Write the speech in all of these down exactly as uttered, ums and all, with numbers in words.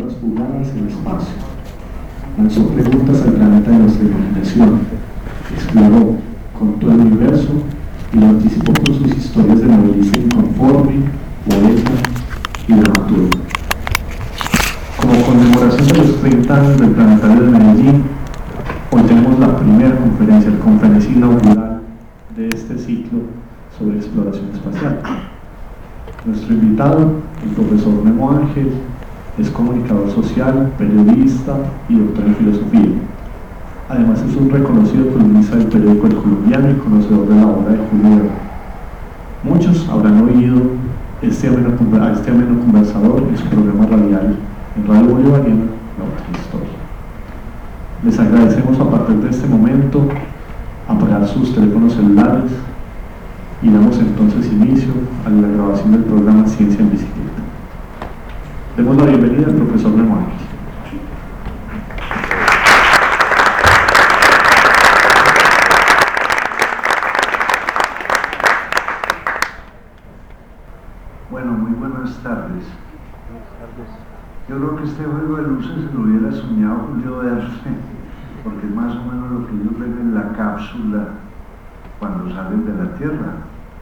exploradoras fugadas en el espacio. Lanzó preguntas al planeta de nuestra imaginación, exploró, contó el universo y lo anticipó con sus historias de novelista inconforme, poeta y dramaturgo. Como conmemoración de los treinta años del Planetario de Medellín, hoy tenemos la primera conferencia, la conferencia inaugural de este ciclo sobre exploración espacial. Nuestro invitado, el profesor Memo Ángel, es comunicador social, periodista y doctor en filosofía. Además es un reconocido columnista del periódico El Colombiano y conocedor de la obra de Julio Verne. Muchos habrán oído este ameno, a este ameno conversador en su programa radial en Radio Bolivariana, La Otra Historia. Les agradecemos a partir de este momento apagar sus teléfonos celulares y damos entonces inicio a la grabación del programa Ciencia en Bicicleta. Demos la bienvenida al profesor Memo Ángel. Bueno, muy buenas tardes. Yo creo que este juego de luces se lo hubiera soñado Julio Verne, porque es más o menos lo que ellos ven en la cápsula cuando salen de la Tierra.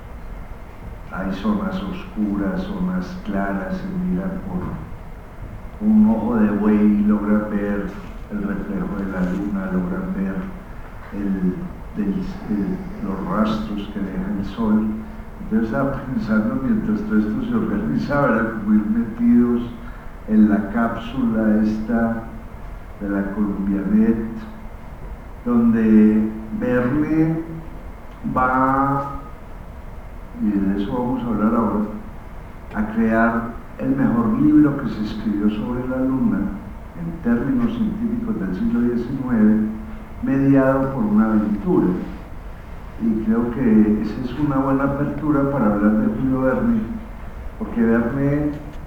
Hay zonas oscuras, zonas claras, se miran por un ojo de buey y logran ver el reflejo de la luna, logran ver el, el, el, los rastros que deja el sol. Entonces estaba pensando, mientras todo esto se organizaba, era como ir metidos en la cápsula esta de la Columbianet, donde Verne va, y de eso vamos a hablar ahora, a crear el mejor libro que se escribió sobre la Luna en términos científicos del siglo diecinueve, mediado por una aventura. Y creo que esa es una buena apertura para hablar de Julio Verne, porque Verne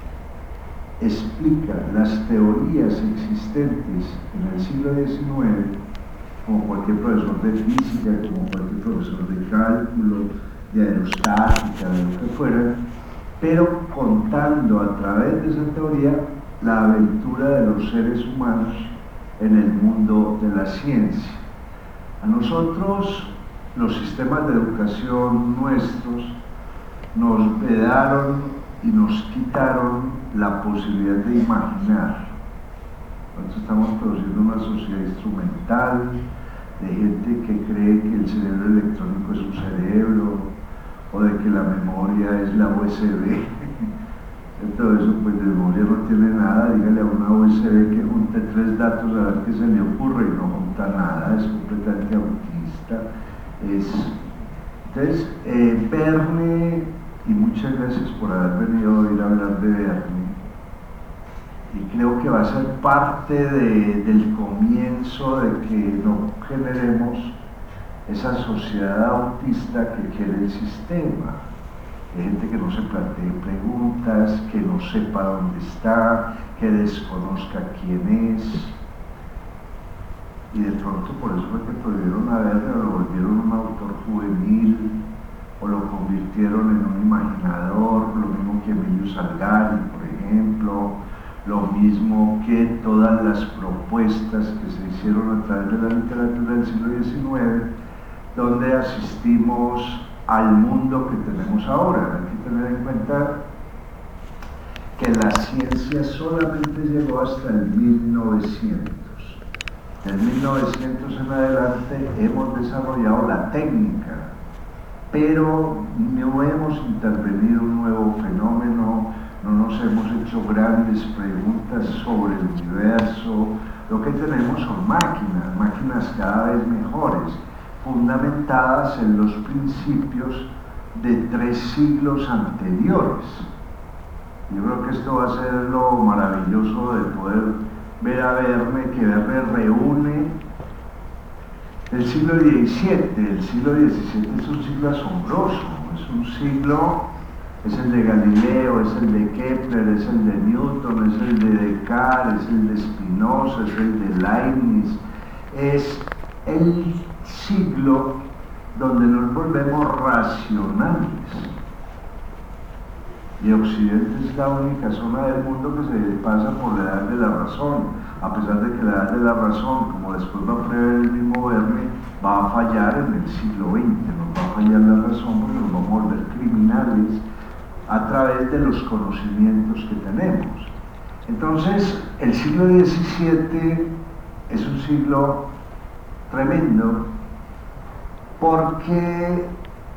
explica las teorías existentes en el siglo diecinueve, como cualquier profesor de física, como cualquier profesor de cálculo, de aerostática, de lo que fuera, pero contando a través de esa teoría la aventura de los seres humanos en el mundo de la ciencia. A nosotros, los sistemas de educación nuestros nos vedaron y nos quitaron la posibilidad de imaginar. Nosotros estamos produciendo una sociedad instrumental de gente que cree que el cerebro electrónico es un cerebro, o de que la memoria es la U S B. Todo eso, pues de memoria no tiene nada. Dígale a una U S B que junte tres datos a ver qué se le ocurre y no junta nada, es completamente autista. Es... Entonces, eh, Verne, y muchas gracias por haber venido a oír hablar de Verne, y creo que va a ser parte de, del comienzo de que no generemos esa sociedad autista que quiere el sistema, de gente que no se plantee preguntas, que no sepa dónde está, que desconozca quién es. Y de pronto por eso fue que prohibieron a Verne, o lo volvieron un autor juvenil, o lo convirtieron en un imaginador, lo mismo que Emilio Salgari, por ejemplo, lo mismo que todas las propuestas que se hicieron a través de la literatura del siglo diecinueve, donde asistimos al mundo que tenemos ahora. Hay que tener en cuenta que la ciencia solamente llegó hasta el mil novecientos. En mil novecientos en adelante hemos desarrollado la técnica, pero no hemos intervenido un nuevo fenómeno, no nos hemos hecho grandes preguntas sobre el universo. Lo que tenemos son máquinas, máquinas cada vez mejores, fundamentadas en los principios de tres siglos anteriores. Yo creo que esto va a ser lo maravilloso de poder ver a Verne, que Verne reúne el siglo diecisiete. El siglo diecisiete es un siglo asombroso, es un siglo, es el de Galileo, es el de Kepler, es el de Newton, es el de Descartes, es el de Spinoza, es el de Leibniz, es el siglo donde nos volvemos racionales. y Occidente es la única zona del mundo que se pasa por la edad de la razón, a pesar de que la edad de la razón, como después va a prever el mismo Verne, va a fallar en el siglo veinte, nos va a fallar la razón porque nos vamos a volver criminales a través de los conocimientos que tenemos. Entonces, el siglo diecisiete es un siglo tremendo porque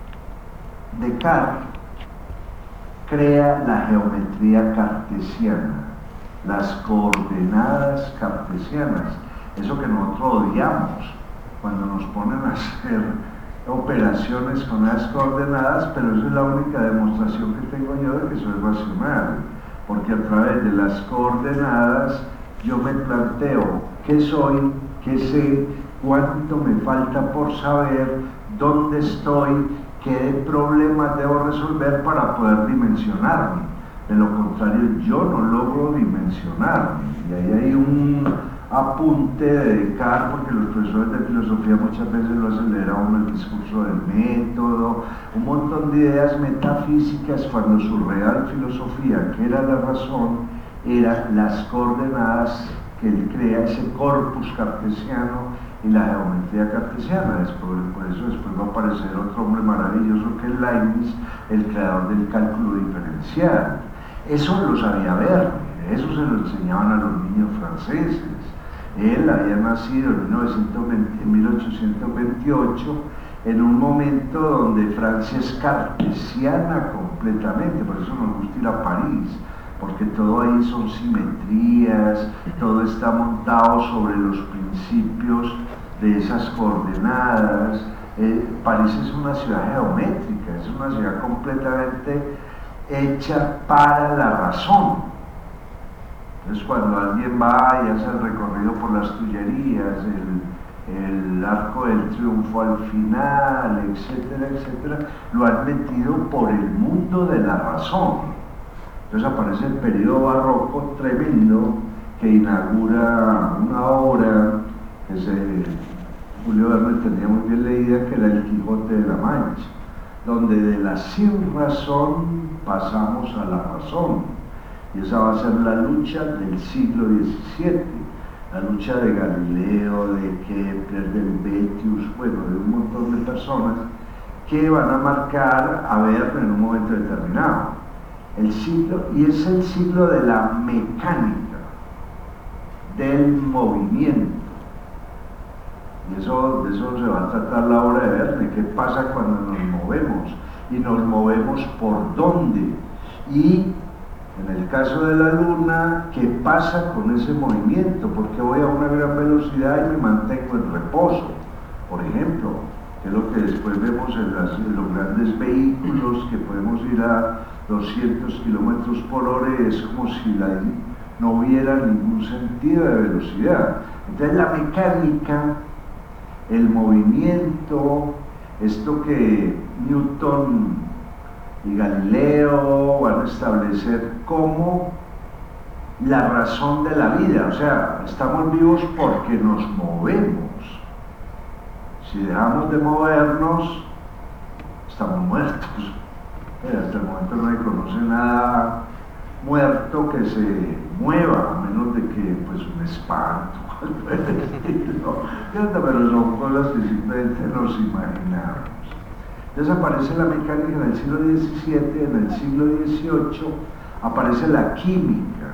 Descartes crea la geometría cartesiana, las coordenadas cartesianas, eso que nosotros odiamos cuando nos ponen a hacer operaciones con esas coordenadas, pero esa es la única demostración que tengo yo de que soy racional, porque a través de las coordenadas yo me planteo qué soy, qué sé, cuánto me falta por saber, dónde estoy, qué problemas debo resolver para poder dimensionarme. De lo contrario, yo no logro dimensionarme. Y ahí hay un apunte de Descartes, porque los profesores de filosofía muchas veces lo aceleran el discurso del método, un montón de ideas metafísicas, cuando su real filosofía, que era la razón, eran las coordenadas que él crea, ese corpus cartesiano y la geometría cartesiana. Después, por eso después va a aparecer otro hombre maravilloso que es Leibniz, el creador del cálculo diferencial. Eso lo sabía Verne, eso se lo enseñaban a los niños franceses. Él había nacido en mil ochocientos veintiocho en un momento donde Francia es cartesiana completamente, por eso nos gusta ir a París, porque todo ahí son simetrías, todo está montado sobre los principios de esas coordenadas. Eh, París es una ciudad geométrica, es una ciudad completamente hecha para la razón. Entonces, cuando alguien va y hace el recorrido por las Tullerías, el, el Arco del Triunfo al final, etcétera, etcétera, lo han metido por el mundo de la razón. Entonces aparece el periodo barroco tremendo que inaugura una obra que se, Julio Verne tenía muy bien leída, que era El Quijote de la Mancha, donde de la sin razón pasamos a la razón. Y esa va a ser la lucha del siglo diecisiete, la lucha de Galileo, de Kepler, del Betius, bueno, de un montón de personas que van a marcar a Verne en un momento determinado. El siglo, y es el siglo de la mecánica, del movimiento. Y eso, de eso se va a tratar la obra de Verne, qué pasa cuando nos movemos, y nos movemos por dónde. Y en el caso de la Luna, ¿qué pasa con ese movimiento? Porque voy a una gran velocidad y me mantengo en reposo, por ejemplo, que es lo que después vemos en, las, en los grandes vehículos, que podemos ir a doscientos kilómetros por hora, y es como si la, no hubiera ningún sentido de velocidad. Entonces la mecánica, el movimiento, esto que Newton y Galileo van a establecer como la razón de la vida, o sea, estamos vivos porque nos movemos. Si dejamos de movernos, estamos muertos. Hasta el momento no se conoce nada muerto que se mueva, a menos de que pues un espanto, pero son cosas que simplemente nos imaginamos. Entonces aparece la mecánica en el siglo diecisiete, en el siglo dieciocho aparece la química,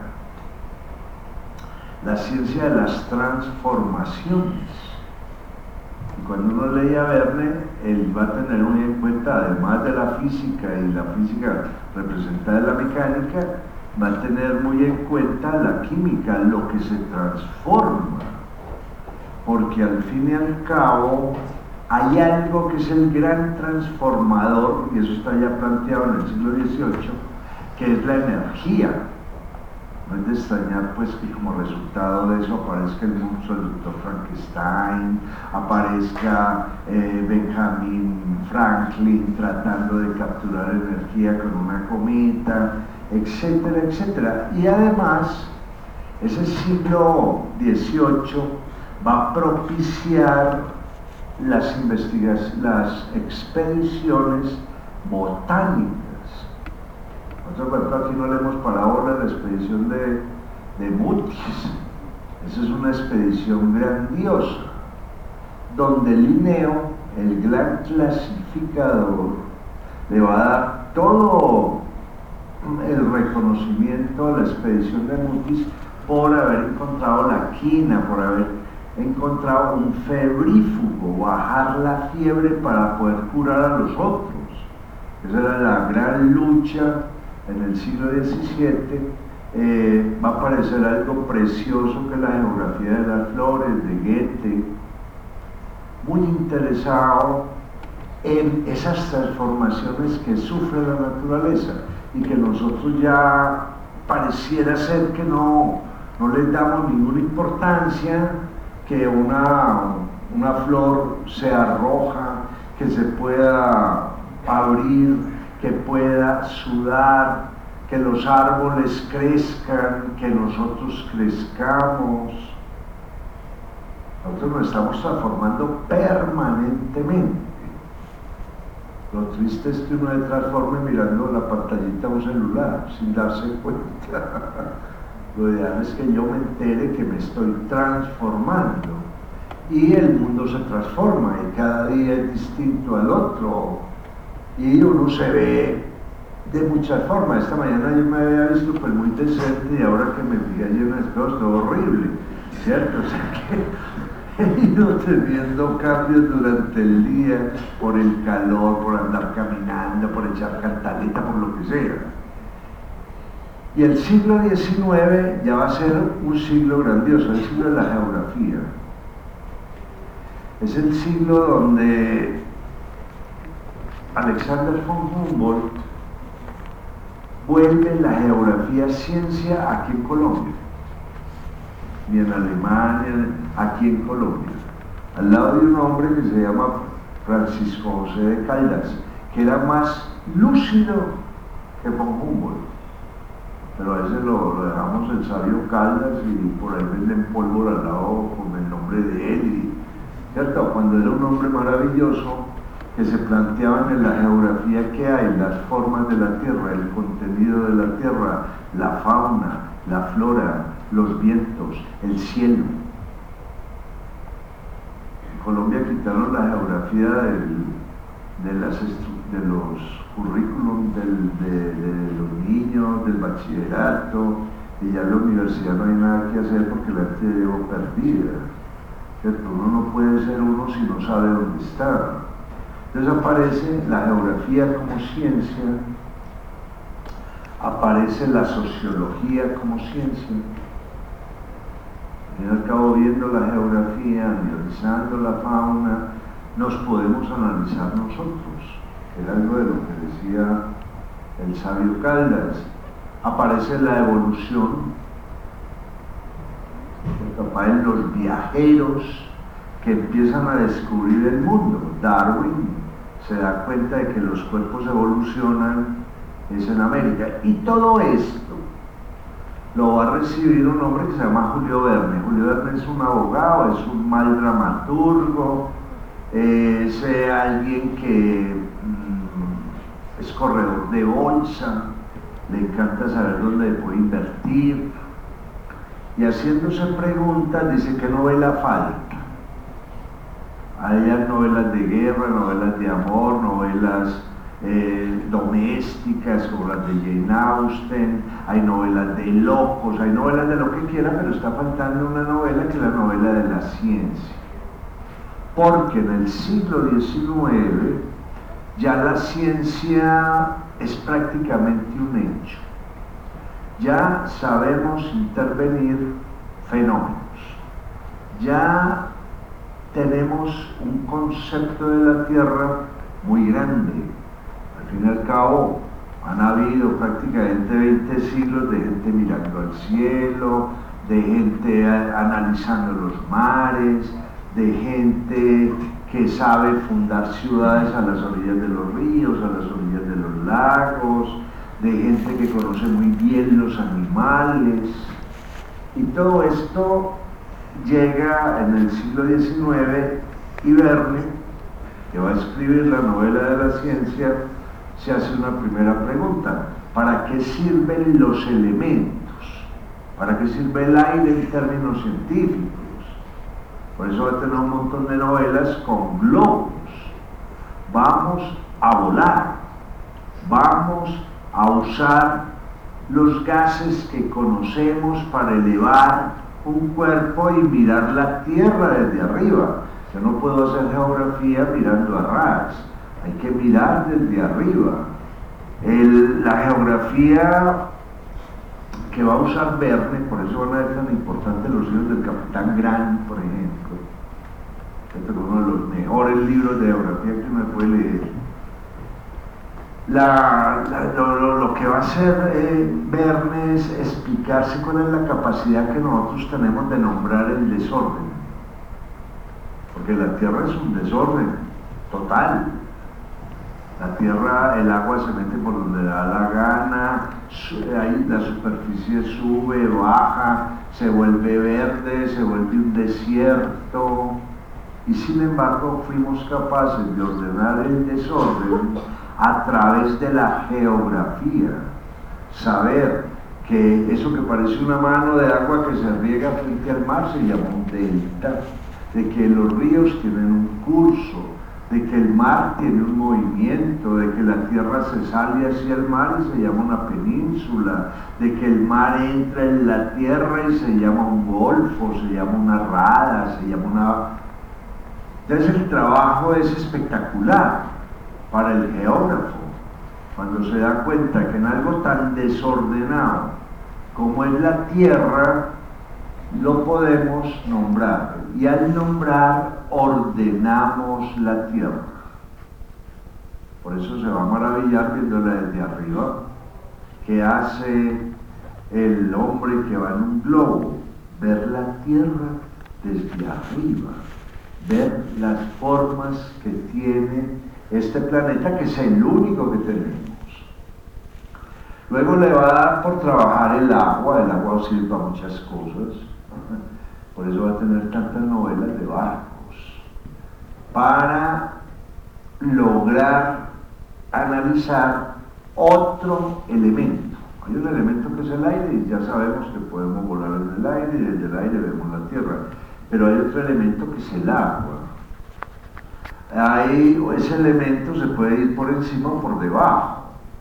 la ciencia de las transformaciones. Y cuando uno leía a Verne, él va a tener muy en cuenta, además de la física y la física representada en la mecánica, va a tener muy en cuenta la química, lo que se transforma, porque al fin y al cabo hay algo que es el gran transformador, y eso está ya planteado en el siglo dieciocho, que es la energía. No es de extrañar pues que como resultado de eso aparezca el monstruo del doctor Frankenstein, aparezca eh, Benjamin Franklin tratando de capturar energía con una cometa, etcétera, etcétera. Y además, ese siglo dieciocho va a propiciar las investigaciones, las expediciones botánicas. Nosotros, por ejemplo, aquí no le hemos parado la expedición de, de Mutis. Esa es una expedición grandiosa, donde Linneo, el gran clasificador, le va a dar todo el reconocimiento a la expedición de Mutis por haber encontrado la quina, por haber encontrado un febrífugo, bajar la fiebre para poder curar a los otros. Esa era la gran lucha en el siglo diecisiete. Eh, va a parecer algo precioso que la geografía de las flores de Goethe, muy interesado en esas transformaciones que sufre la naturaleza y que nosotros ya pareciera ser que no, no les damos ninguna importancia, que una, una flor sea roja, que se pueda abrir, que pueda sudar, que los árboles crezcan, que nosotros crezcamos. Nosotros nos estamos transformando permanentemente. Lo triste es que uno se transforme mirando la pantallita de un celular sin darse cuenta. Lo ideal es que yo me entere que me estoy transformando, y el mundo se transforma y cada día es distinto al otro y uno se ve de muchas formas. Esta mañana yo me había visto pues muy decente, y ahora que me fijé allí en el espejo todo horrible, ¿cierto? O sea que he ido teniendo cambios durante el día por el calor, por andar caminando, por echar cantaleta, por lo que sea. Y el siglo diecinueve ya va a ser un siglo grandioso, el siglo de la geografía. Es el siglo donde Alexander von Humboldt vuelve la geografía ciencia aquí en Colombia, ni en Alemania, aquí en Colombia, al lado de un hombre que se llama Francisco José de Caldas, que era más lúcido que von Humboldt. Pero a veces lo, lo dejamos el sabio Caldas y por ahí venden pólvora al lado con el nombre de él, y, ¿cierto? Cuando era un hombre maravilloso que se planteaban en la geografía que hay, las formas de la tierra, el contenido de la tierra, la fauna, la flora, los vientos, el cielo. En Colombia quitaron la geografía del, de, las de los currículum del, de, de los niños, del bachillerato, y ya en la universidad no hay nada que hacer porque la gente llegó perdida, ¿cierto? Uno no puede ser uno si no sabe dónde está. Entonces aparece la geografía como ciencia, aparece la sociología como ciencia. Al fin y al cabo, viendo la geografía, analizando la fauna, nos podemos analizar nosotros. Era algo de lo que decía el sabio Caldas. Aparece la evolución, capaz en los viajeros que empiezan a descubrir el mundo. Darwin se da cuenta de que los cuerpos evolucionan es en América, y todo esto lo va a recibir un hombre que se llama Julio Verne. Julio Verne es un abogado, es un mal dramaturgo, es eh, alguien que mmm, es corredor de bolsa, le encanta saber dónde puede invertir, y haciéndose preguntas dice: ¿qué novela falta? Hay novelas de guerra, novelas de amor, novelas eh, domésticas como las de Jane Austen, hay novelas de locos, hay novelas de lo que quiera, pero está faltando una novela, que es la novela de la ciencia. Porque en el siglo diecinueve ya la ciencia es prácticamente un hecho. Ya sabemos intervenir fenómenos. Ya tenemos un concepto de la Tierra muy grande. Al fin y al cabo, han habido prácticamente veinte siglos de gente mirando al cielo, de gente analizando los mares, de gente que sabe fundar ciudades a las orillas de los ríos, a las orillas de los lagos, de gente que conoce muy bien los animales. Y todo esto llega en el siglo diecinueve, y Verne, que va a escribir la novela de la ciencia, se hace una primera pregunta: ¿Para qué sirven los elementos? ¿Para qué sirve el aire en términos científicos? Por eso va a tener un montón de novelas con globos. Vamos a volar, vamos a usar los gases que conocemos para elevar un cuerpo y mirar la Tierra desde arriba. Yo no puedo hacer geografía mirando a ras, hay que mirar desde arriba. El, la geografía que va a usar Verne, por eso van a ver tan importantes los libros del Capitán Grant, por ejemplo. Este es uno de los mejores libros de geografía que uno puede leer. La, la, lo, lo, lo que va a hacer eh, Verne es explicarse cuál es la capacidad que nosotros tenemos de nombrar el desorden. Porque la Tierra es un desorden total. La Tierra, el agua se mete por donde le da la gana, ahí la superficie sube, baja, se vuelve verde, se vuelve un desierto. Y sin embargo fuimos capaces de ordenar el desorden a través de la geografía. Saber que eso que parece una mano de agua que se riega frente al mar se llama un delta, de que los ríos tienen un curso, de que el mar tiene un movimiento, de que la tierra se sale hacia el mar y se llama una península, de que el mar entra en la tierra y se llama un golfo, se llama una rada, se llama una... Entonces el trabajo es espectacular para el geógrafo, cuando se da cuenta que en algo tan desordenado como es la tierra, lo podemos nombrar, y al nombrar ordenamos la tierra. Por eso se va a maravillar viéndola desde arriba. ¿Qué hace el hombre que va en un globo? Ver la tierra desde arriba, ver las formas que tiene este planeta, que es el único que tenemos. Luego le va a dar por trabajar el agua. El agua sirve para muchas cosas, por eso va a tener tantas novelas de barcos, para lograr analizar otro elemento. Hay un elemento que es el aire, y ya sabemos que podemos volar en el aire, y desde el aire vemos la tierra, pero hay otro elemento que es el agua. Ahí ese elemento se puede ir por encima o por debajo.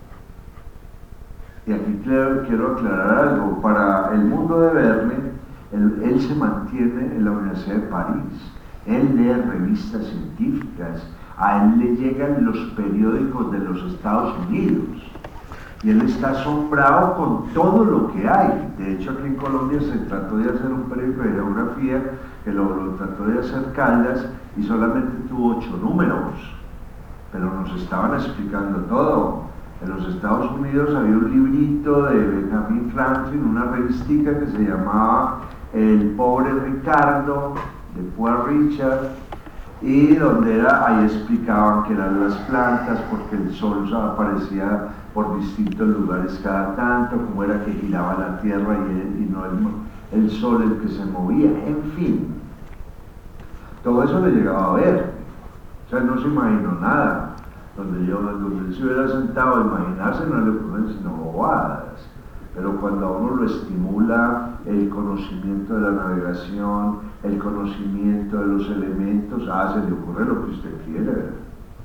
Y aquí quiero aclarar algo. Para el mundo de Verne, él, él se mantiene en la Universidad de París, él lee revistas científicas, a él le llegan los periódicos de los Estados Unidos, y él está asombrado con todo lo que hay. De hecho, aquí en Colombia se trató de hacer un periódico de geografía, que lo, lo trató de hacer Caldas, y solamente tuvo ocho números, pero nos estaban explicando todo. En los Estados Unidos había un librito de Benjamin Franklin, una revistica que se llamaba El pobre Ricardo, de Poor Richard, y donde era, ahí explicaban que eran las plantas, porque el sol aparecía por distintos lugares cada tanto, cómo era que giraba la tierra y, el, y no el, el sol el que se movía, en fin. Todo eso le llegaba a ver, o sea, no se imaginó nada. Donde yo, donde él se hubiera sentado a imaginarse, no le ocurren sino bobadas. Pero cuando a uno lo estimula el conocimiento de la navegación, el conocimiento de los elementos, ah, se le ocurre lo que usted quiere ver.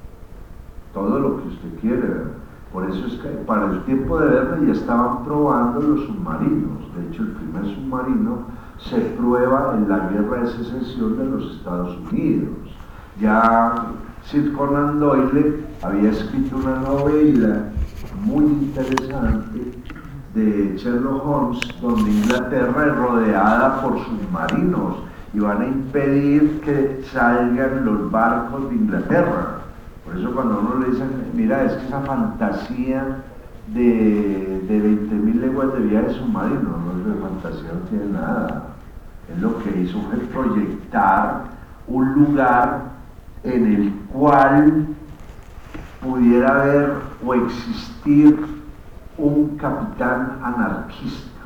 Todo lo que usted quiere ver. Por eso es que para el tiempo de Verne ya estaban probando los submarinos. De hecho, el primer submarino se prueba en la guerra de secesión de los Estados Unidos. Ya Sir Conan Doyle había escrito una novela muy interesante de Sherlock Holmes, donde Inglaterra es rodeada por submarinos y van a impedir que salgan los barcos de Inglaterra. Por eso cuando uno le dicen, mira, es que esa fantasía de, de veinte mil leguas de viaje submarino, no es de fantasía, no tiene nada. Es lo que hizo fue proyectar un lugar en el cual pudiera haber o existir un capitán anarquista,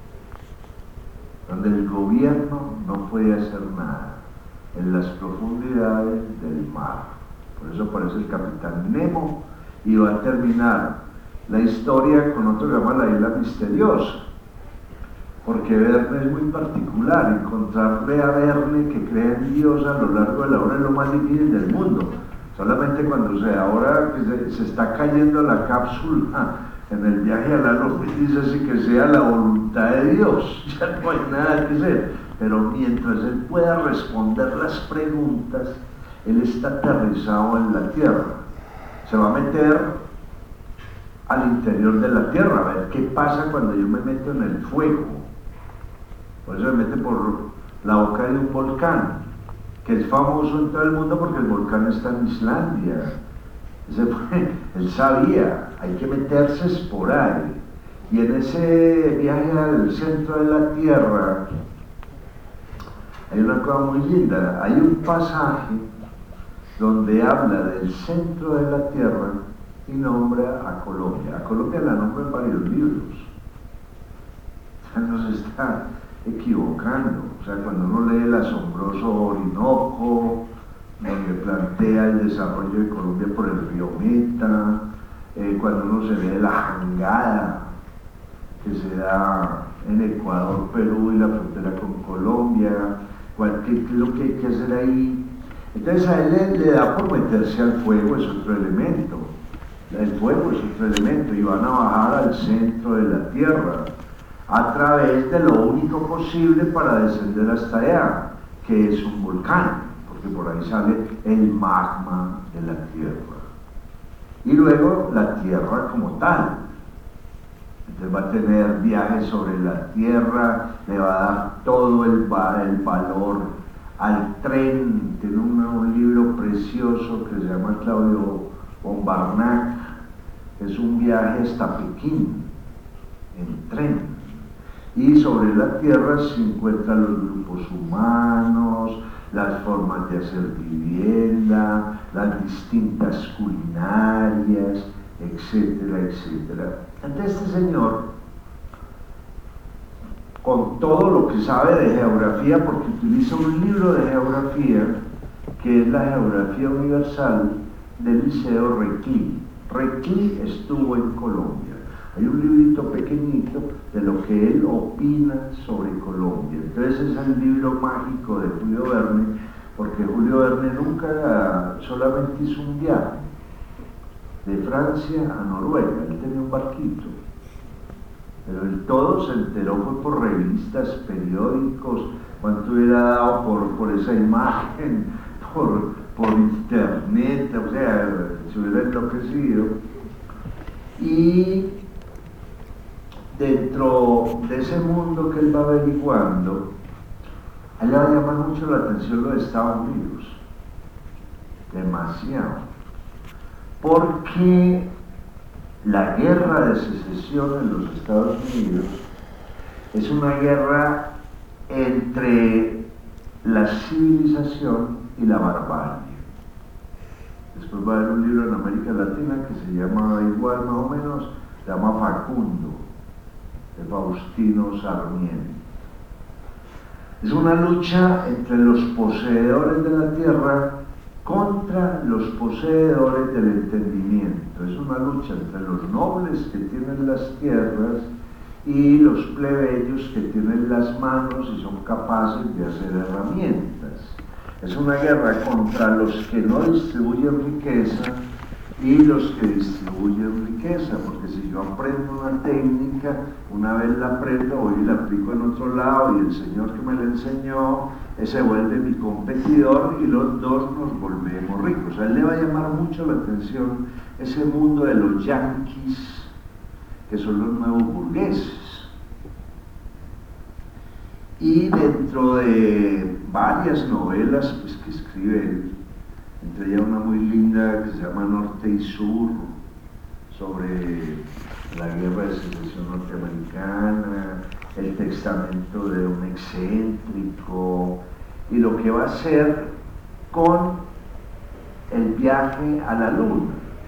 donde el gobierno no puede hacer nada en las profundidades del mar. Por eso aparece el capitán Nemo, y va a terminar la historia con otro que llama La Isla Misteriosa, porque Verne es muy particular. Encontrarle a Verne que cree en Dios a lo largo de la obra es lo más difícil del mundo. Solamente cuando se, ahora que se, se está cayendo la cápsula en el viaje a la luz, dice así que sea la voluntad de Dios, ya no hay nada que hacer. Pero mientras él pueda responder las preguntas, él está aterrizado en la tierra. Se va a meter al interior de la tierra, a ver qué pasa cuando yo me meto en el fuego. Por eso se mete por la boca de un volcán, que es famoso en todo el mundo porque el volcán está en Islandia. Ese fue, él sabía, hay que meterse por ahí. Y en ese viaje al centro de la tierra hay una cosa muy linda. Hay un pasaje donde habla del centro de la tierra y nombra a Colombia. A Colombia la nombra en varios libros. O sea, no se está equivocando. O sea, cuando uno lee El asombroso Orinoco, donde plantea el desarrollo de Colombia por el río Meta, eh, cuando uno se lee La Jangada, que se da en Ecuador, Perú y la frontera con Colombia, cuál, qué, qué es lo que hay que hacer ahí. Entonces a él le, le da por meterse al fuego, es otro elemento. El fuego es otro elemento, y van a bajar al centro de la tierra a través de lo único posible para descender hasta allá, que es un volcán, porque por ahí sale el magma de la tierra. Y luego la tierra como tal. Entonces va a tener viajes sobre la tierra, le va a dar todo el, el valor al tren. Tiene un, un libro precioso que se llama Claudio Bombarnac, es un viaje hasta Pekín en tren. Y sobre la tierra se encuentran los grupos humanos, las formas de hacer vivienda, las distintas culinarias, etcétera, etcétera. Entonces este señor, con todo lo que sabe de geografía, porque utiliza un libro de geografía que es la Geografía Universal del Liceo Reclí. Reclí estuvo en Colombia. Hay un librito pequeñito de lo que él opina sobre Colombia. Entonces es el libro mágico de Julio Verne, porque Julio Verne nunca solamente hizo un viaje de Francia a Noruega, él tenía un barquito, pero él todo se enteró fue por revistas, periódicos, cuánto hubiera dado por, por esa imagen, por, por internet, o sea, se hubiera enloquecido. Y dentro de ese mundo que él va averiguando, a él le va a llamar mucho la atención los Estados Unidos, demasiado. Porque la guerra de secesión en los Estados Unidos es una guerra entre la civilización y la barbarie. Después va a haber un libro en América Latina que se llama igual más o menos, se llama Facundo, de Faustino Sarmiento. Es una lucha entre los poseedores de la tierra contra los poseedores del entendimiento. Es una lucha entre los nobles que tienen las tierras y los plebeyos que tienen las manos y son capaces de hacer herramientas. Es una guerra contra los que no distribuyen riqueza y los que distribuyen riqueza, porque si yo aprendo una técnica, una vez la aprendo, voy y la aplico en otro lado, y el señor que me la enseñó se vuelve mi competidor y los dos nos volvemos ricos. A él le va a llamar mucho la atención ese mundo de los yanquis, que son los nuevos burgueses. Y dentro de varias novelas pues, que escribe él, entre ellas una muy linda que se llama Norte y Sur, sobre la guerra de secesión norteamericana, el testamento de un excéntrico, y lo que va a hacer con el viaje a la luna.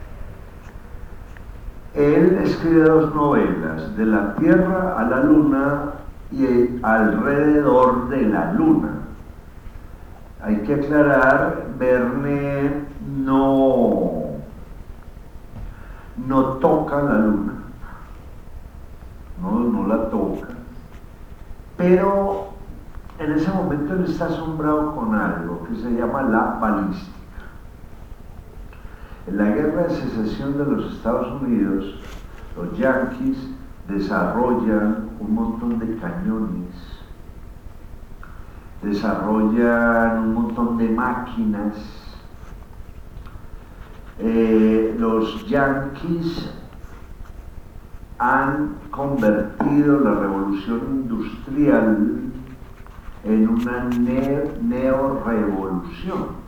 Él escribe dos novelas, De la Tierra a la Luna y Alrededor de la Luna. Hay que aclarar, Verne no, no toca la luna, no, no la toca, pero en ese momento él está asombrado con algo que se llama la balística. En la guerra de secesión de los Estados Unidos, los yanquis desarrollan un montón de cañones, desarrollan un montón de máquinas. Eh, los yanquis han convertido la revolución industrial en una ne neo-revolución.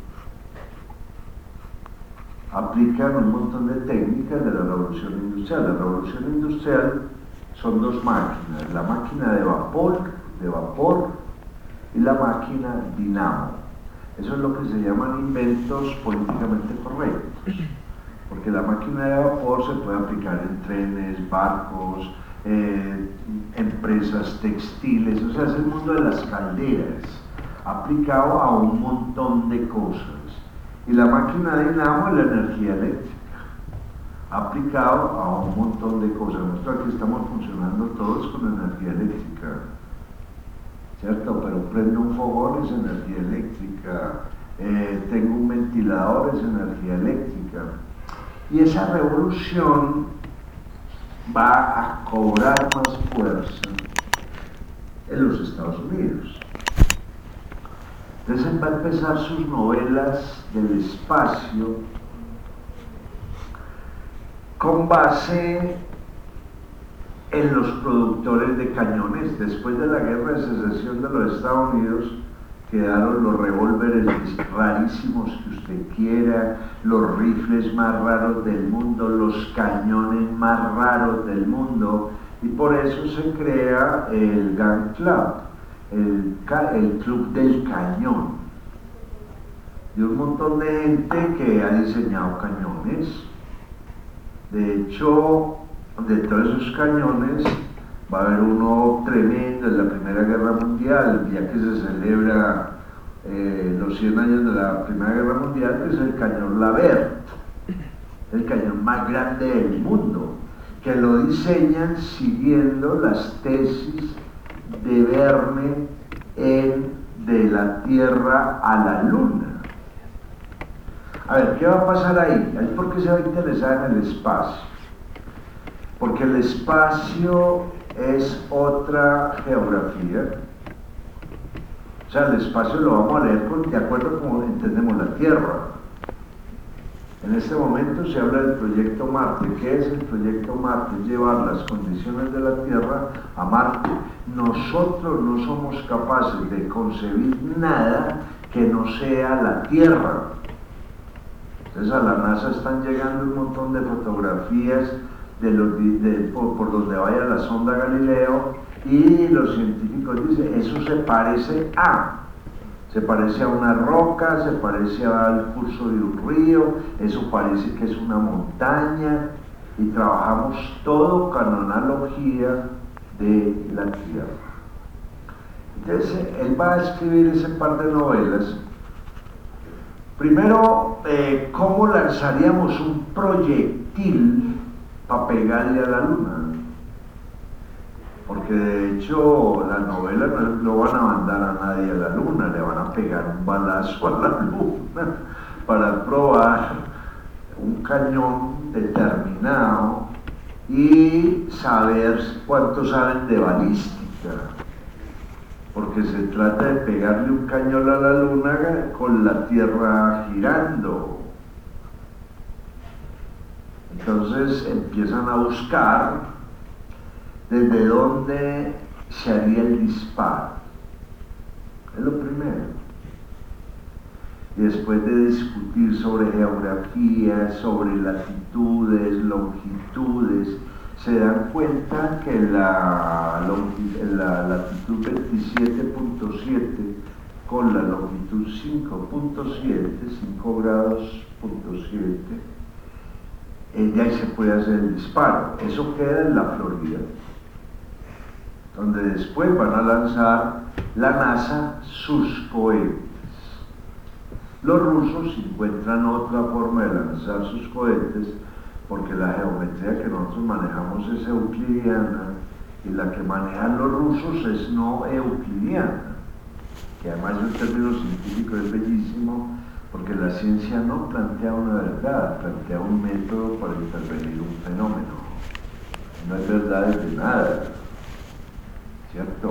Aplican un montón de técnicas de la revolución industrial. La revolución industrial son dos máquinas, la máquina de vapor, de vapor y la máquina dinamo. Eso es lo que se llaman inventos políticamente correctos, porque la máquina de vapor se puede aplicar en trenes, barcos, eh, empresas textiles, o sea, es el mundo de las calderas, aplicado a un montón de cosas. Y la máquina de dinamo es la energía eléctrica, aplicado a un montón de cosas. Nosotros aquí estamos funcionando todos con energía eléctrica, ¿cierto? Pero prendo un fogón, es energía eléctrica, eh, tengo un ventilador, es energía eléctrica. Y esa revolución va a cobrar más fuerza en los Estados Unidos. Entonces va a empezar sus novelas del espacio con base en los productores de cañones. Después de la guerra de secesión de los Estados Unidos quedaron los revólveres rarísimos que usted quiera, los rifles más raros del mundo, los cañones más raros del mundo, y por eso se crea el Gun Club, el, el Club del Cañón, de un montón de gente que ha diseñado cañones. De hecho, de todos esos cañones va a haber uno tremendo en la Primera Guerra Mundial, el día que se celebra eh, los cien años de la Primera Guerra Mundial, que es el cañón Lavert, el cañón más grande del mundo, que lo diseñan siguiendo las tesis de Verne en De la Tierra a la Luna. A ver, ¿qué va a pasar ahí? ¿Ahí por qué se va a interesar en el espacio? Porque el espacio es otra geografía. O sea, el espacio lo vamos a leer con, de acuerdo a cómo entendemos la Tierra. En este momento se habla del proyecto Marte. ¿Qué es el proyecto Marte? Es llevar las condiciones de la Tierra a Marte. Nosotros no somos capaces de concebir nada que no sea la Tierra. Entonces a la NASA están llegando un montón de fotografías de los, de, por, por donde vaya la sonda Galileo, y los científicos dicen, eso se parece a, se parece a una roca, se parece al curso de un río, eso parece que es una montaña, y trabajamos todo con analogía de la Tierra. Entonces él va a escribir ese par de novelas. Primero, eh, ¿cómo lanzaríamos un proyectil para pegarle a la luna? Porque de hecho la novela no lo van a mandar a nadie a la luna, le van a pegar un balazo a la luna para probar un cañón determinado y saber cuánto saben de balística, porque se trata de pegarle un cañón a la luna con la Tierra girando. Entonces empiezan a buscar desde dónde se haría el disparo. Es lo primero. Y después de discutir sobre geografía, sobre latitudes, longitudes, se dan cuenta que la, la latitud veintisiete punto siete con la longitud cinco punto siete, cinco grados punto siete, eh, de ahí se puede hacer el disparo. Eso queda en la Florida, donde después van a lanzar la NASA sus cohetes. Los rusos encuentran otra forma de lanzar sus cohetes, porque la geometría que nosotros manejamos es euclidiana y la que manejan los rusos es no euclidiana, que además el término científico es bellísimo, porque la ciencia no plantea una verdad, plantea un método para intervenir un fenómeno. No hay verdades de nada, ¿cierto?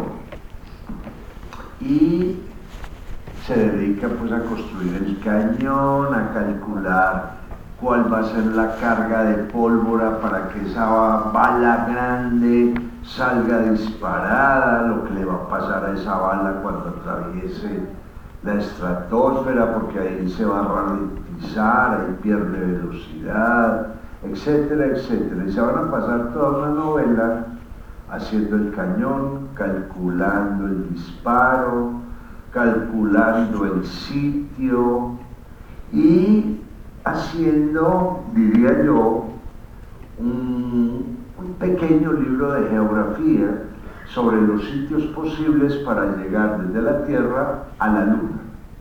Y se dedica pues a construir el cañón, a calcular cuál va a ser la carga de pólvora para que esa bala grande salga disparada, lo que le va a pasar a esa bala cuando atraviese la estratosfera, porque ahí se va a ralentizar, ahí pierde velocidad, etcétera, etcétera. Y se van a pasar toda una novela haciendo el cañón, calculando el disparo, calculando el sitio y haciendo, diría yo, un, un pequeño libro de geografía sobre los sitios posibles para llegar desde la Tierra a la Luna.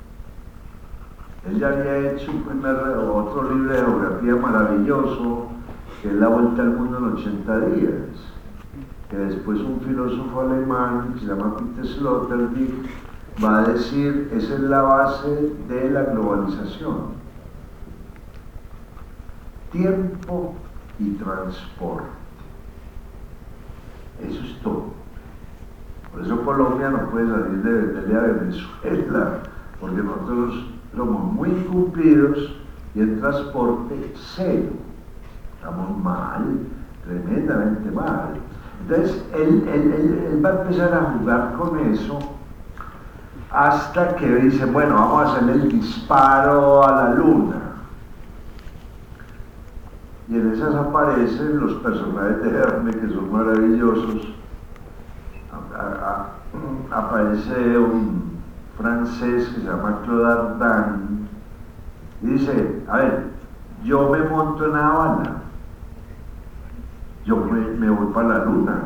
Él ya había hecho un primer, otro libro de geografía maravilloso, que es La Vuelta al Mundo en ochenta días, que después un filósofo alemán que se llama Peter Sloterdijk va a decir, esa es la base de la globalización. Tiempo y transporte. Eso es todo. Por eso Colombia no puede salir de venderle a Venezuela, porque nosotros somos muy incumplidos y el transporte cero. Estamos mal, tremendamente mal. Entonces, él, él, él, él va a empezar a jugar con eso hasta que dice, bueno, vamos a hacer el disparo a la Luna. Y en esas aparecen los personajes de Verne, que son maravillosos. A, a, a, aparece un francés que se llama Claude Ardin y dice, a ver, yo me monto en la bala, yo me, me voy para la Luna.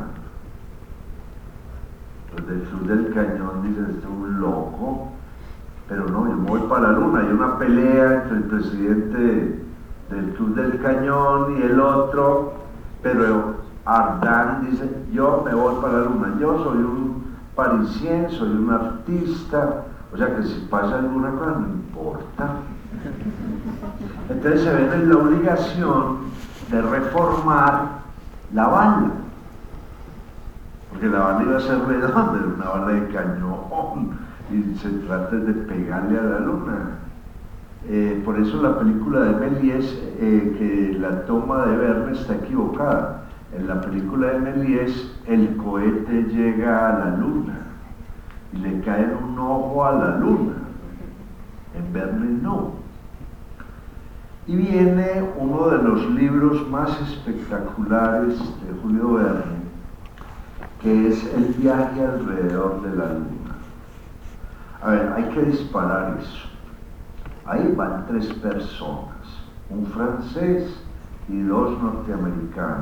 Los del Club del Cañón dicen, este es un loco, pero no, yo me voy para la Luna. Hay una pelea entre el presidente del Club del Cañón y el otro, pero Ardin dice, yo me voy para la Luna, yo soy un parisien, soy un artista, o sea que si pasa alguna cosa no importa. Entonces se ven en la obligación de reformar la bala, porque la bala iba a ser redonda, era una bala de cañón, y se trata de pegarle a la Luna. Eh, por eso la película de Méliès, eh, que la toma de Verne está equivocada. En la película de Méliès el cohete llega a la Luna y le cae en un ojo a la Luna. En Verne no. Y viene uno de los libros más espectaculares de Julio Verne, que es El viaje alrededor de la Luna. A ver, hay que disparar eso. Ahí van tres personas, un francés y dos norteamericanos,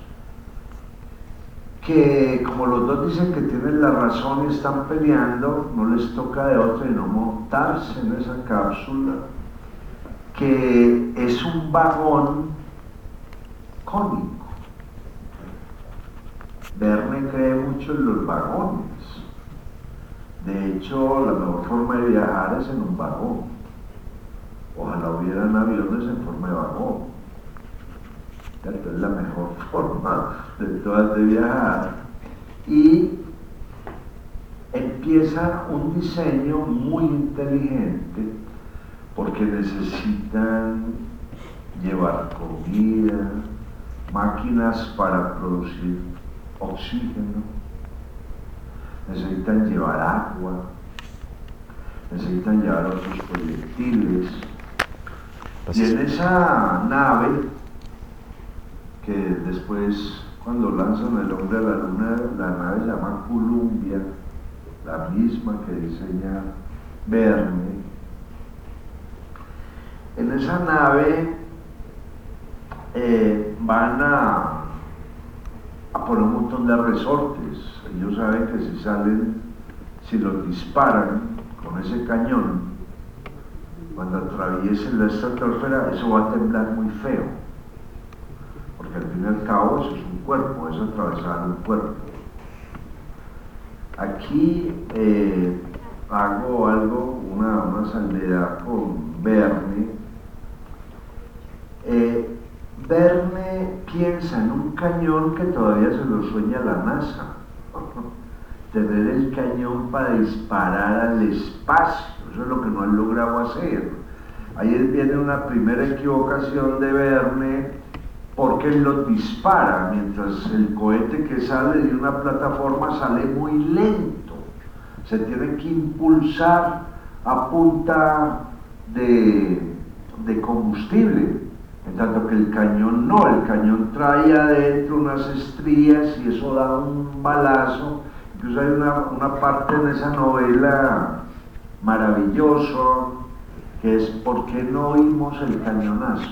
que como los dos dicen que tienen la razón y están peleando, no les toca de otra sino montarse en esa cápsula, que es un vagón cónico. Verne cree mucho en los vagones. De hecho, la mejor forma de viajar es en un vagón. Ojalá hubieran aviones en forma de vagón. Esta es la mejor forma de todas de viajar. Y empieza un diseño muy inteligente, porque necesitan llevar comida, máquinas para producir oxígeno, necesitan llevar agua, necesitan llevar otros proyectiles. Y en esa nave, que después, cuando lanzan el hombre a la Luna, la nave se llama Columbia, la misma que diseña Verne. En esa nave eh, van a, a poner un montón de resortes. Ellos saben que si salen, si los disparan con ese cañón, cuando atraviesen la estratosfera, eso va a temblar muy feo. porque al fin y al cabo eso es un cuerpo, es atravesar un cuerpo. Aquí eh, hago algo, una, una salvedad con Verne. Eh, Verne piensa en un cañón que todavía se lo sueña la NASA. Tener el cañón para disparar al espacio, eso es lo que no han logrado hacer. Ahí viene una primera equivocación de Verne, porque él lo dispara, mientras el cohete que sale de una plataforma sale muy lento. Se tiene que impulsar a punta de, de combustible, en tanto que el cañón no, el cañón trae adentro unas estrías y eso da un balazo. Incluso hay una, una parte en esa novela maravilloso que es ¿por qué no oímos el cañonazo?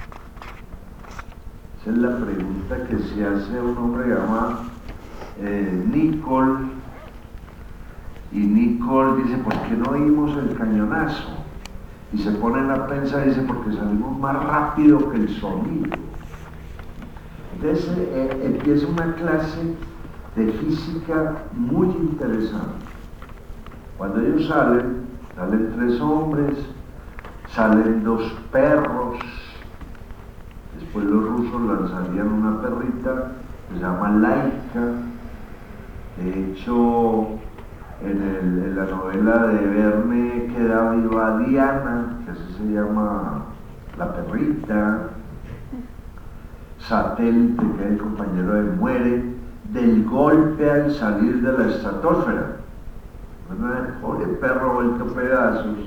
Esa es la pregunta que se hace un hombre llamado eh, Nicole, y Nicole dice ¿por qué no oímos el cañonazo? Y se ponen a pensar y dice porque salimos más rápido que el sonido. Entonces eh, empieza una clase de física muy interesante. Cuando ellos salen, salen tres hombres, salen dos perros, después los rusos lanzarían una perrita que se llama Laika. De hecho, en, el, en la novela de Verne queda viva Diana, que así se llama la perrita. Satélite, que es el compañero de muere del golpe al salir de la estratosfera. El pobre perro vuelto pedazos.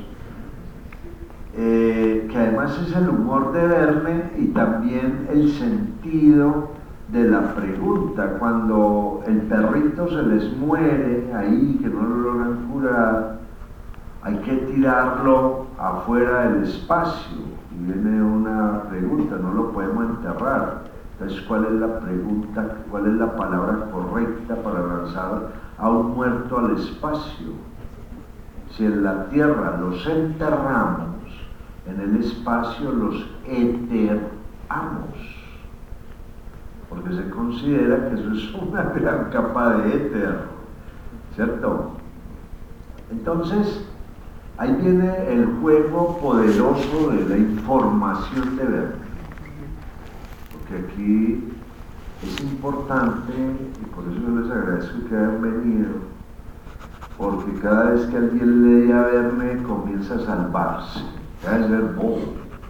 Eh, que además es el humor de Verne y también el sentido de la pregunta. Cuando el perrito se les muere ahí, que no lo logran curar, hay que tirarlo afuera del espacio y viene una pregunta, no lo podemos enterrar. Entonces, ¿cuál es la pregunta, cuál es la palabra correcta para lanzar a un muerto al espacio? Si en la Tierra los enterramos, en el espacio los enterramos, porque se considera que eso es una gran capa de éter, ¿cierto? Entonces, ahí viene el juego poderoso de la información de Verne. Porque aquí es importante, y por eso yo les agradezco que hayan venido, porque cada vez que alguien lee a Verne comienza a salvarse, ya es ser bobo.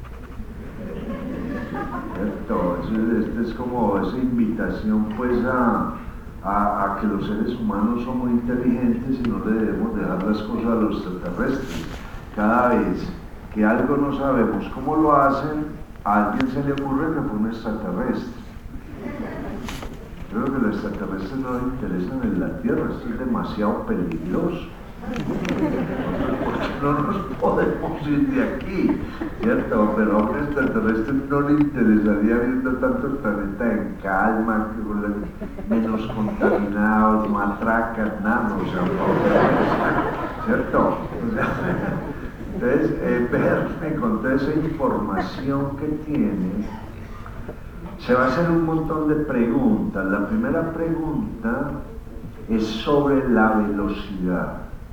¿Cierto? Esta es como esa invitación pues a, a, a que los seres humanos son muy inteligentes y no le debemos dejar las cosas a los extraterrestres. Cada vez que algo no sabemos cómo lo hacen, a alguien se le ocurre que fue un extraterrestre. Yo creo que los extraterrestres no les interesan en la Tierra, esto es demasiado peligroso. Porque no nos podemos ir de aquí, ¿cierto? Pero a un extraterrestre no le interesaría viendo tanto el planeta en calma, menos contaminados, matracas, nada, o sea, ¿cierto? O sea, entonces, eh, Verne, con toda esa información que tiene, se va a hacer un montón de preguntas. La primera pregunta es sobre la velocidad.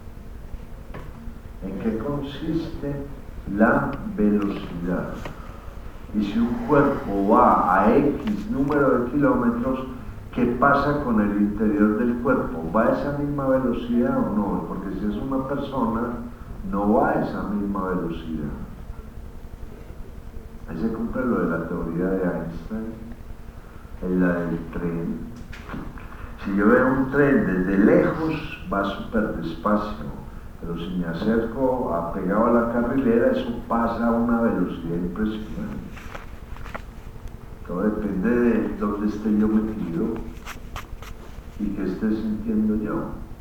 ¿En qué consiste la velocidad? Y si un cuerpo va a X número de kilómetros, ¿qué pasa con el interior del cuerpo? ¿Va a esa misma velocidad o no? Porque si es una persona, no va a esa misma velocidad. Ahí se cumple lo de la teoría de Einstein, en la del tren. Si yo veo un tren desde lejos, va súper despacio, pero si me acerco apegado a la carrilera, eso pasa a una velocidad impresionante. Todo depende de dónde esté yo metido y qué esté sintiendo yo.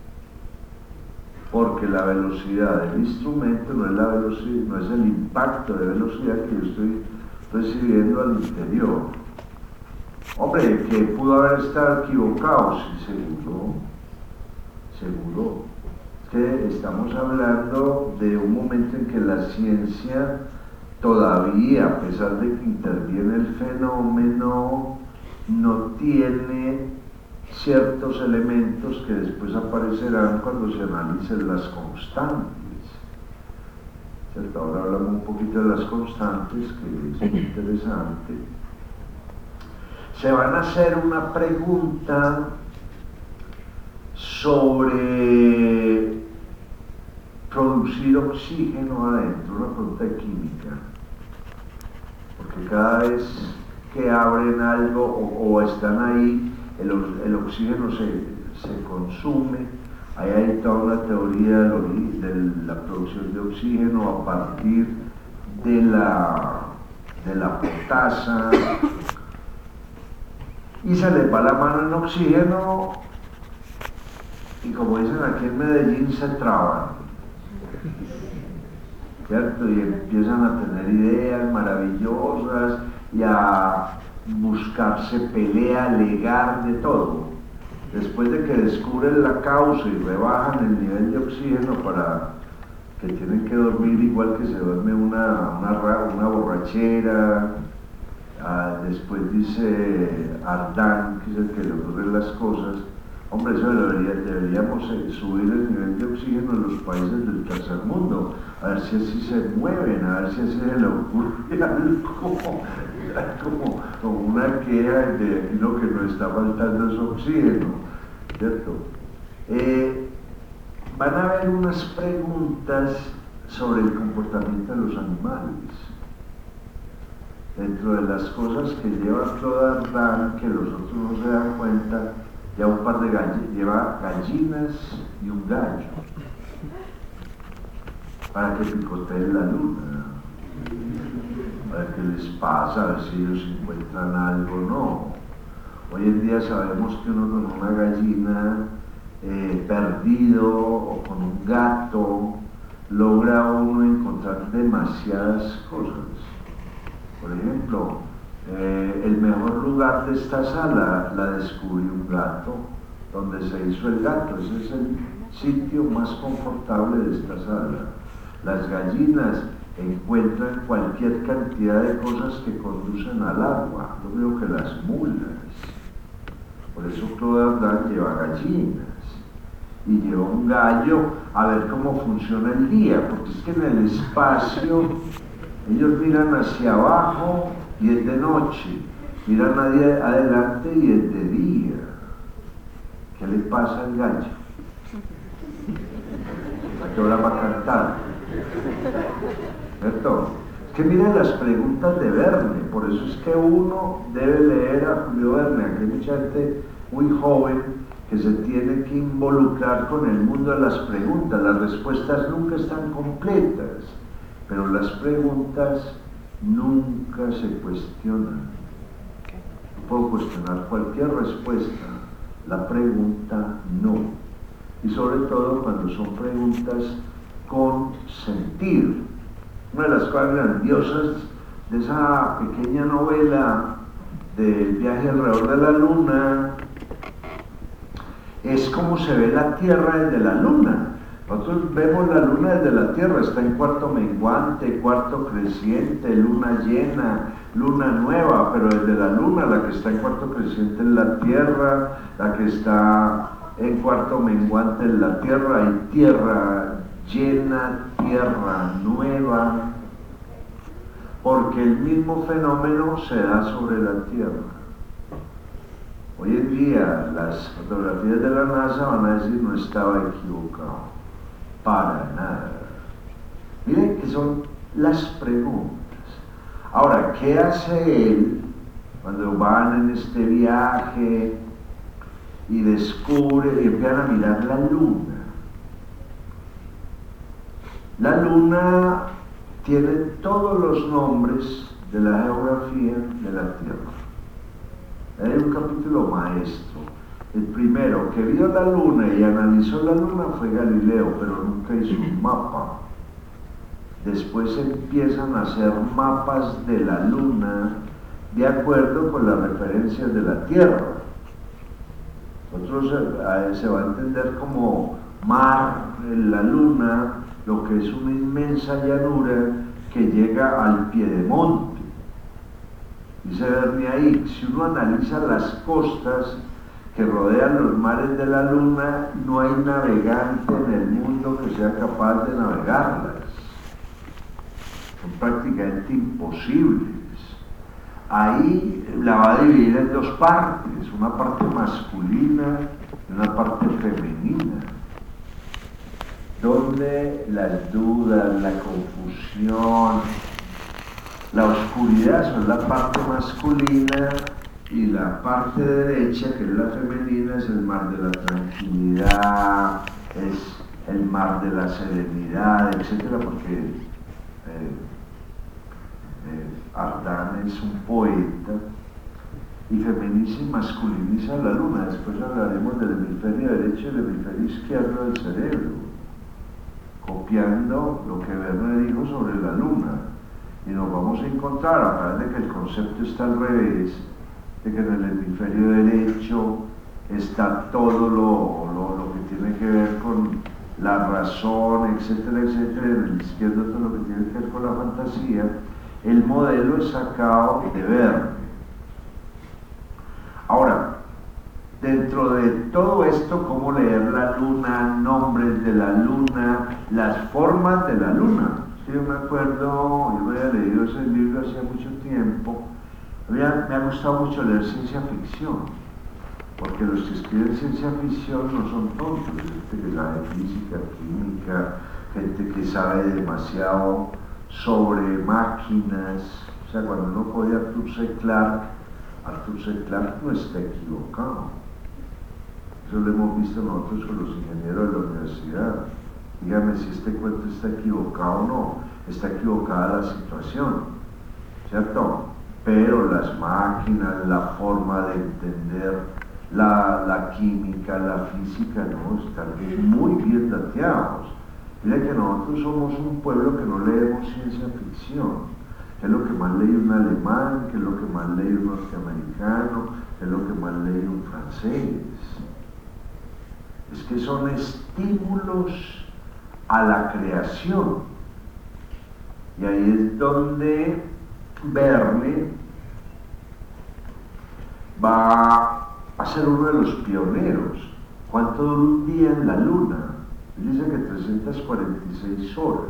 Porque la velocidad del instrumento no es la velocidad, no es el impacto de velocidad que yo estoy recibiendo al interior. Hombre, que pudo haber estado equivocado, sí, seguro, seguro. Es que estamos hablando de un momento en que la ciencia todavía, a pesar de que interviene el fenómeno, no tiene ciertos elementos que después aparecerán cuando se analicen las constantes. ¿Cierto? Ahora hablamos un poquito de las constantes, que es muy interesante. Se van a hacer una pregunta sobre producir oxígeno adentro, una pregunta de química, porque cada vez que abren algo o, o están ahí, el, el oxígeno se, se consume. Ahí hay toda una teoría de, de la producción de oxígeno a partir de la, de la potasa, y se les va la mano en oxígeno y, como dicen aquí en Medellín, se traban, ¿cierto? Y empiezan a tener ideas maravillosas y a buscarse pelea, alegar de todo. Después de que descubren la causa y rebajan el nivel de oxígeno para que tienen que dormir igual que se duerme una, una, una borrachera, uh, después dice Ardan, que es el que le ocurren las cosas, hombre, eso debería, deberíamos subir el nivel de oxígeno en los países del tercer mundo, a ver si así se mueven, a ver si así se le ocurre algo, como, como una queja de aquí lo que nos está faltando es oxígeno, ¿cierto? Eh, van a haber unas preguntas sobre el comportamiento de los animales. Dentro de las cosas que lleva Claude Ardan, que los otros no se dan cuenta, ya un par de gallinas, lleva gallinas y un gallo para que picoteen la luna, a ver qué les pasa, a ver si ellos encuentran algo o no. Hoy en día sabemos que uno con una gallina eh, perdido o con un gato logra uno encontrar demasiadas cosas. Por ejemplo, eh, el mejor lugar de esta sala la descubrió un gato, donde se hizo el gato. Ese es el sitio más confortable de esta sala. Las gallinas encuentran cualquier cantidad de cosas que conducen al agua, lo mismo que las mulas. Por eso Claude Ardan lleva gallinas y lleva un gallo a ver cómo funciona el día, porque es que en el espacio ellos miran hacia abajo y es de noche, miran hacia adelante y es de día. ¿Qué le pasa al gallo? ¿A qué hora va a cantar? ¿Cierto? Es que miren las preguntas de Verne, por eso es que uno debe leer a Julio Verne. Aquí hay mucha gente muy joven que se tiene que involucrar con el mundo de las preguntas. Las respuestas nunca están completas, pero las preguntas nunca se cuestionan. Puedo cuestionar cualquier respuesta, la pregunta no. Y sobre todo cuando son preguntas con sentido. Una de las cosas grandiosas de esa pequeña novela del viaje alrededor de la luna es cómo se ve la Tierra desde la luna. Nosotros vemos la luna desde la Tierra, está en cuarto menguante, cuarto creciente, luna llena, luna nueva, pero desde la luna la que está en cuarto creciente es la Tierra, la que está en cuarto menguante es la Tierra, y tierra llena, tierra nueva, porque el mismo fenómeno se da sobre la Tierra. Hoy en día las fotografías de la NASA van a decir no estaba equivocado, para nada. Miren que son las preguntas. Ahora, ¿qué hace él cuando van en este viaje y descubre y empiezan a mirar la luna? La luna tiene todos los nombres de la geografía de la Tierra. Hay un capítulo maestro. El primero que vio la luna y analizó la luna fue Galileo, pero nunca hizo un mapa. Después empiezan a hacer mapas de la luna de acuerdo con las referencias de la Tierra. Otros eh, se va a entender como mar en la luna, lo que es una inmensa llanura que llega al piedemonte. Dice Berniaïc, si uno analiza las costas que rodean los mares de la Luna, no hay navegante en el mundo que sea capaz de navegarlas. Son prácticamente imposibles. Ahí la va a dividir en dos partes, una parte masculina y una parte femenina, donde las dudas, la confusión, la oscuridad son la parte masculina y la parte derecha, que es la femenina, es el mar de la tranquilidad, es el mar de la serenidad, etcétera, porque eh, eh, Ardan es un poeta y feminiza y masculiniza la luna. Después hablaremos del hemisferio derecho y el hemisferio izquierdo del cerebro, copiando lo que Verne dijo sobre la luna, y nos vamos a encontrar, a través de que el concepto está al revés, de que en el hemisferio derecho está todo lo, lo, lo que tiene que ver con la razón, etcétera, etcétera, y en el izquierdo todo lo que tiene que ver con la fantasía. El modelo es sacado de Verne. Ahora, dentro de todo esto, cómo leer la luna, nombres de la luna, las formas de la luna. Sí, yo me acuerdo, yo había leído ese libro hacía mucho tiempo. Me ha, me ha gustado mucho leer ciencia ficción, porque los que escriben ciencia ficción no son tontos, gente que sabe física, química, gente que sabe demasiado sobre máquinas. O sea, cuando uno podía Arthur C. Clarke, Arthur C. Clarke no está equivocado. Eso lo hemos visto nosotros con los ingenieros de la universidad. Dígame si este cuento está equivocado o no. Está equivocada la situación, ¿cierto? Pero las máquinas, la forma de entender la, la química, la física, no, están muy bien dateados. Mira que nosotros somos un pueblo que no leemos ciencia ficción, que es lo que más lee un alemán, que es lo que más lee un norteamericano, que es lo que más lee un francés. Es que son estímulos a la creación. Y ahí es donde Verne va a ser uno de los pioneros. ¿Cuánto dura un día en la luna? Él dice que trescientas cuarenta y seis horas.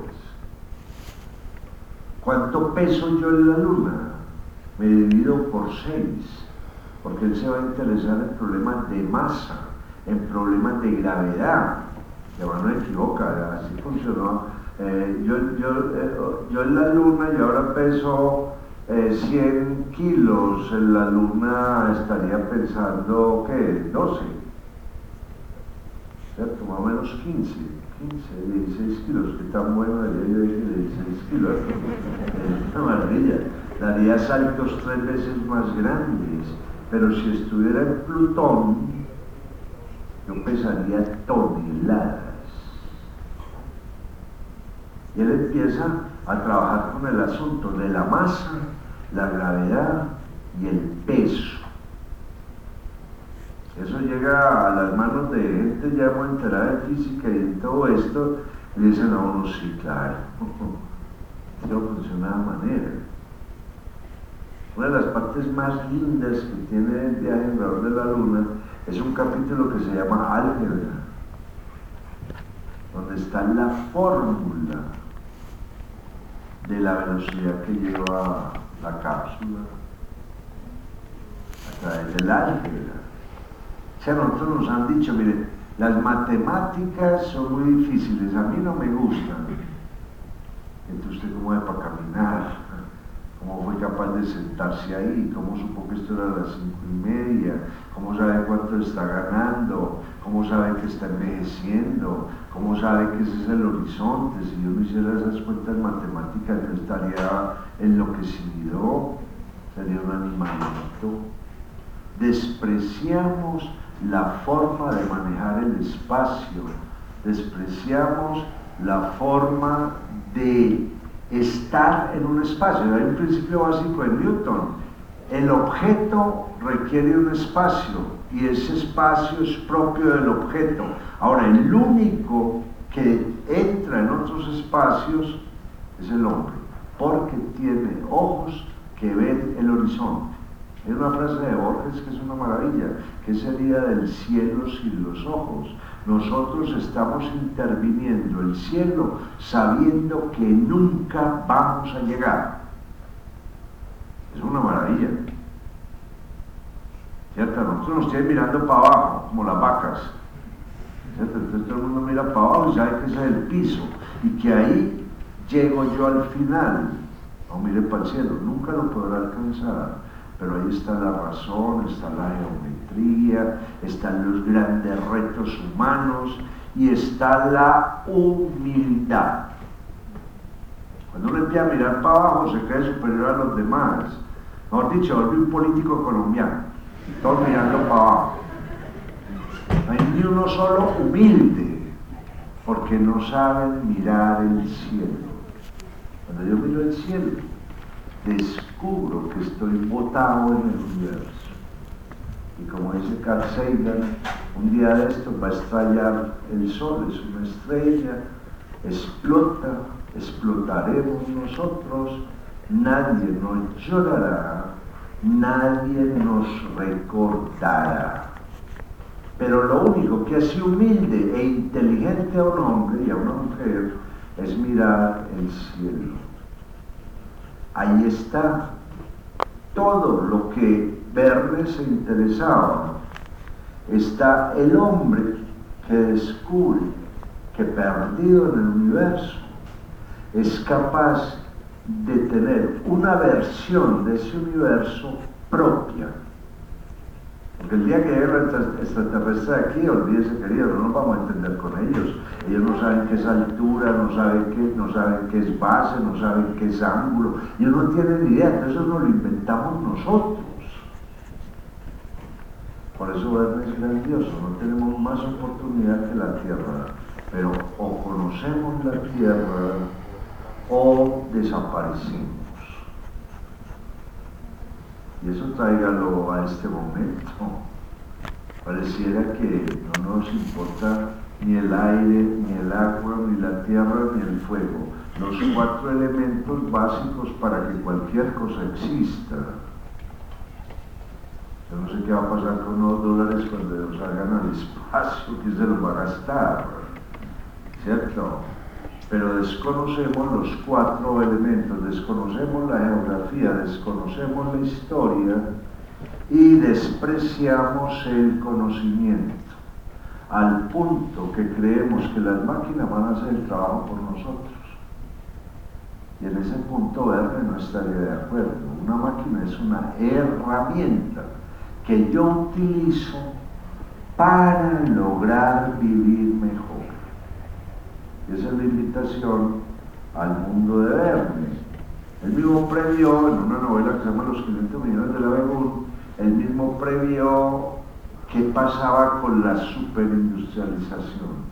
¿Cuánto peso yo en la luna? Me divido por seis, porque él se va a interesar en problemas de masa, en problemas de gravedad. Ya no me equivoca, así funcionó. Eh, yo, yo, eh, yo en la luna y ahora peso eh, cien kilos, en la luna estaría pensando, ¿qué? doce, ¿cierto? Más o menos quince, quince, dieciséis kilos, que tan bueno daría yo dieciséis kilos. Es una maravilla, daría saltos tres veces más grandes, pero si estuviera en Plutón, yo pesaría toneladas. Y él empieza a trabajar con el asunto de la masa, la gravedad y el peso. Eso llega a las manos de gente ya muy enterada de física y de todo esto, y dicen a uno, sí, claro, eso funciona de esa manera. Una de las partes más lindas que tiene el viaje alrededor de la luna es un capítulo que se llama Álgebra, donde está la fórmula de la velocidad que lleva la cápsula a través del álgebra. O sea, nosotros nos han dicho, mire, las matemáticas son muy difíciles, a mí no me gustan. Entonces, ¿usted cómo es para caminar? ¿Cómo fue capaz de sentarse ahí? ¿Cómo supo que esto era a las cinco y media? ¿Cómo sabe cuánto está ganando? ¿Cómo sabe que está envejeciendo? ¿Cómo sabe que ese es el horizonte? Si yo no hiciera esas cuentas matemáticas, yo estaría enloquecido, sería un animalito. Despreciamos la forma de manejar el espacio, despreciamos la forma de estar en un espacio. Hay un principio básico de Newton: el objeto requiere un espacio y ese espacio es propio del objeto. Ahora, el único que entra en otros espacios es el hombre, porque tiene ojos que ven el horizonte. Hay una frase de Borges que es una maravilla, que sería del cielo sin los ojos. Nosotros estamos interviniendo el cielo sabiendo que nunca vamos a llegar. Es una maravilla. ¿Cierto? Nosotros nos tienen mirando para abajo, como las vacas. ¿Cierto? Entonces todo el mundo mira para abajo y sabe que ese es el piso. Y que ahí llego yo al final. No mire para el cielo, nunca lo podrá alcanzar. Pero ahí está la razón, está la geometría, están los grandes retos humanos y está la humildad. Cuando uno empieza a mirar para abajo se cree superior a los demás. Mejor dicho, vuelve un político colombiano, todos mirando para abajo. No hay ni uno solo humilde, porque no saben mirar el cielo. Cuando yo miro el cielo, descubro que estoy botado en el universo. Y como dice Carl Sagan, un día de esto va a estallar el sol, es una estrella, explota, explotaremos nosotros, nadie nos llorará, nadie nos recordará. Pero lo único que hace humilde e inteligente a un hombre y a una mujer es mirar el cielo. Ahí está todo lo que Verne se interesaba. Está el hombre que descubre que perdido en el universo es capaz de tener una versión de ese universo propia. Porque el día que llegue el extraterrestre aquí, olvídese, querido, no nos vamos a entender con ellos. Ellos no saben qué es altura, no saben qué, no saben qué es base, no saben qué es ángulo. Ellos no tienen ni idea, entonces eso nos lo inventamos nosotros. Por eso Verne es grandioso, no tenemos más oportunidad que la Tierra. Pero o conocemos la Tierra o desaparecemos. Y eso tráigalo a este momento. Pareciera que no nos importa ni el aire, ni el agua, ni la tierra, ni el fuego. Los cuatro elementos básicos para que cualquier cosa exista. Yo no sé qué va a pasar con los dólares cuando los salgan al espacio, que se los va a gastar, ¿cierto? Pero desconocemos los cuatro elementos, desconocemos la geografía, desconocemos la historia y despreciamos el conocimiento, al punto que creemos que las máquinas van a hacer el trabajo por nosotros. Y en ese punto Verne no estaría de acuerdo. Una máquina es una herramienta que yo utilizo para lograr vivir mejor. Y esa es la invitación al mundo de Verne. Él mismo previó, en una novela que se llama Los quinientos millones de la Begun, él mismo previó qué pasaba con la superindustrialización.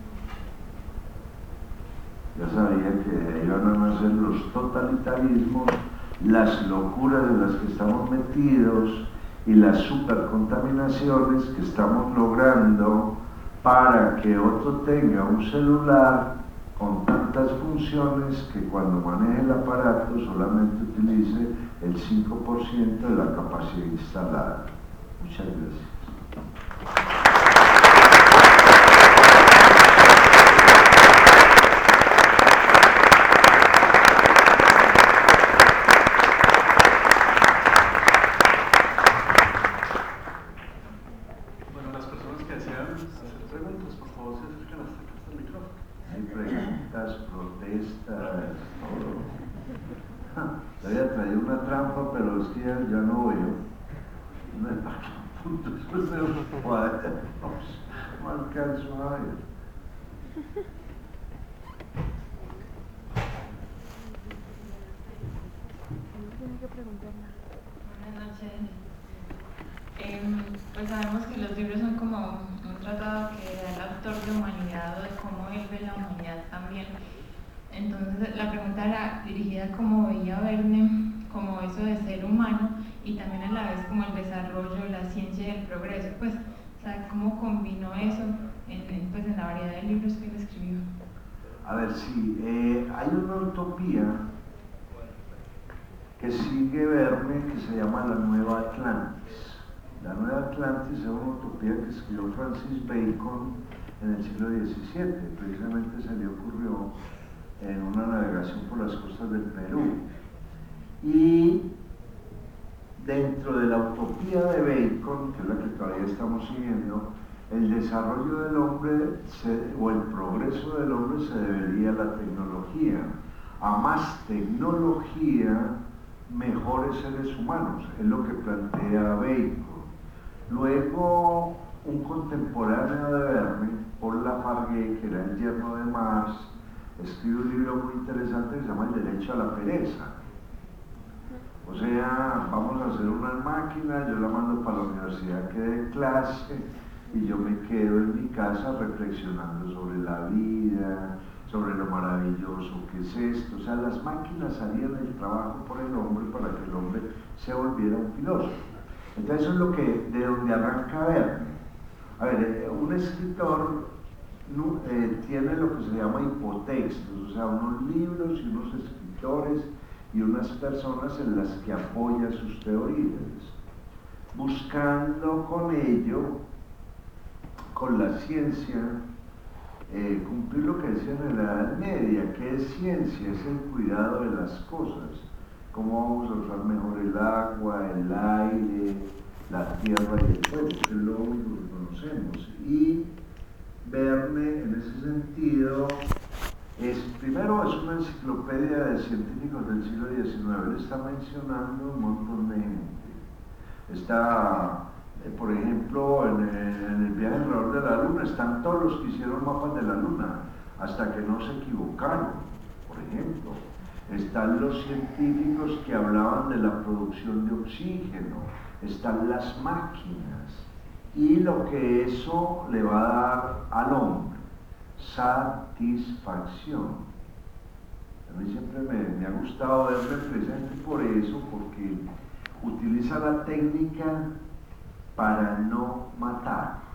Ya sabía que iban a nacer los totalitarismos, las locuras en las que estamos metidos y las supercontaminaciones que estamos logrando para que otro tenga un celular con tantas funciones que cuando maneje el aparato solamente utilice el cinco por ciento de la capacidad instalada. Muchas gracias. Protestas, todo. Le había traído una trampa, pero es que ya, ya no veo. No es para qué punto, después de los cuadernos, no alcanzo a ver. Buenas noches. Eh, pues sabemos que los libros son como un tratado que da el autor de humanidad o de cómo él ve la humanidad también. Entonces la pregunta era dirigida a cómo veía Verne, como eso de ser humano y también a la vez como el desarrollo, la ciencia y el progreso, pues, o sea, cómo combinó eso en, en, pues, en la variedad de libros que él escribió. A ver, sí, eh, hay una utopía que sigue Verne, que se llama La Nueva Atlantis. La Nueva Atlantis es una utopía que escribió Francis Bacon en el siglo diecisiete, precisamente se le ocurrió en una navegación por las costas del Perú. Y dentro de la utopía de Bacon, que es la que todavía estamos siguiendo, el desarrollo del hombre se, o el progreso del hombre se debería a la tecnología. A más tecnología, mejores seres humanos, es lo que plantea Bacon. Luego, un contemporáneo de Verne, Paul Lafargue, que era el yerno de Marx, escribe un libro muy interesante que se llama El derecho a la pereza. O sea, vamos a hacer unas máquinas, yo la mando para la universidad que dé clase y yo me quedo en mi casa reflexionando sobre la vida, sobre lo maravilloso que es esto. O sea, las máquinas harían el trabajo por el hombre para que el hombre se volviera un filósofo. Entonces eso es lo que, de donde arranca Verne. A ver, un escritor no, eh, tiene lo que se llama hipotextos, o sea, unos libros y unos escritores y unas personas en las que apoya sus teorías, buscando con ello, con la ciencia, eh, cumplir lo que decían en la Edad Media. ¿Qué es ciencia? Es el cuidado de las cosas. Cómo vamos a usar mejor el agua, el aire, la tierra y el fuego, que es lo único que conocemos. Y Verne, en ese sentido, es, primero es una enciclopedia de científicos del siglo diecinueve. Él está mencionando un montón de gente. Está, eh, por ejemplo, en el, en el viaje alrededor de la Luna, están todos los que hicieron mapas de la Luna, hasta que no se equivocaron, por ejemplo. Están los científicos que hablaban de la producción de oxígeno, están las máquinas, y lo que eso le va a dar al hombre, satisfacción. A mí siempre me, me ha gustado verme presente por eso, porque utiliza la técnica para no matar.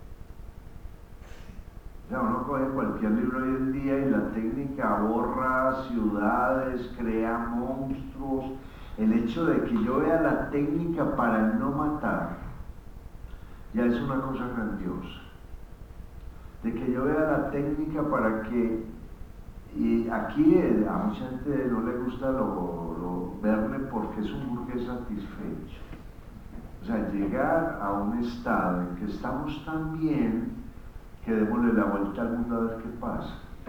O sea, uno coge cualquier libro hoy en día y la técnica borra ciudades, crea monstruos. El hecho de que yo vea la técnica para no matar ya es una cosa grandiosa. De que yo vea la técnica para que, y aquí a mucha gente no le gusta lo, lo Verne porque es un burgués satisfecho. O sea, llegar a un estado en que estamos tan bien que démosle la vuelta al mundo a ver qué pasa.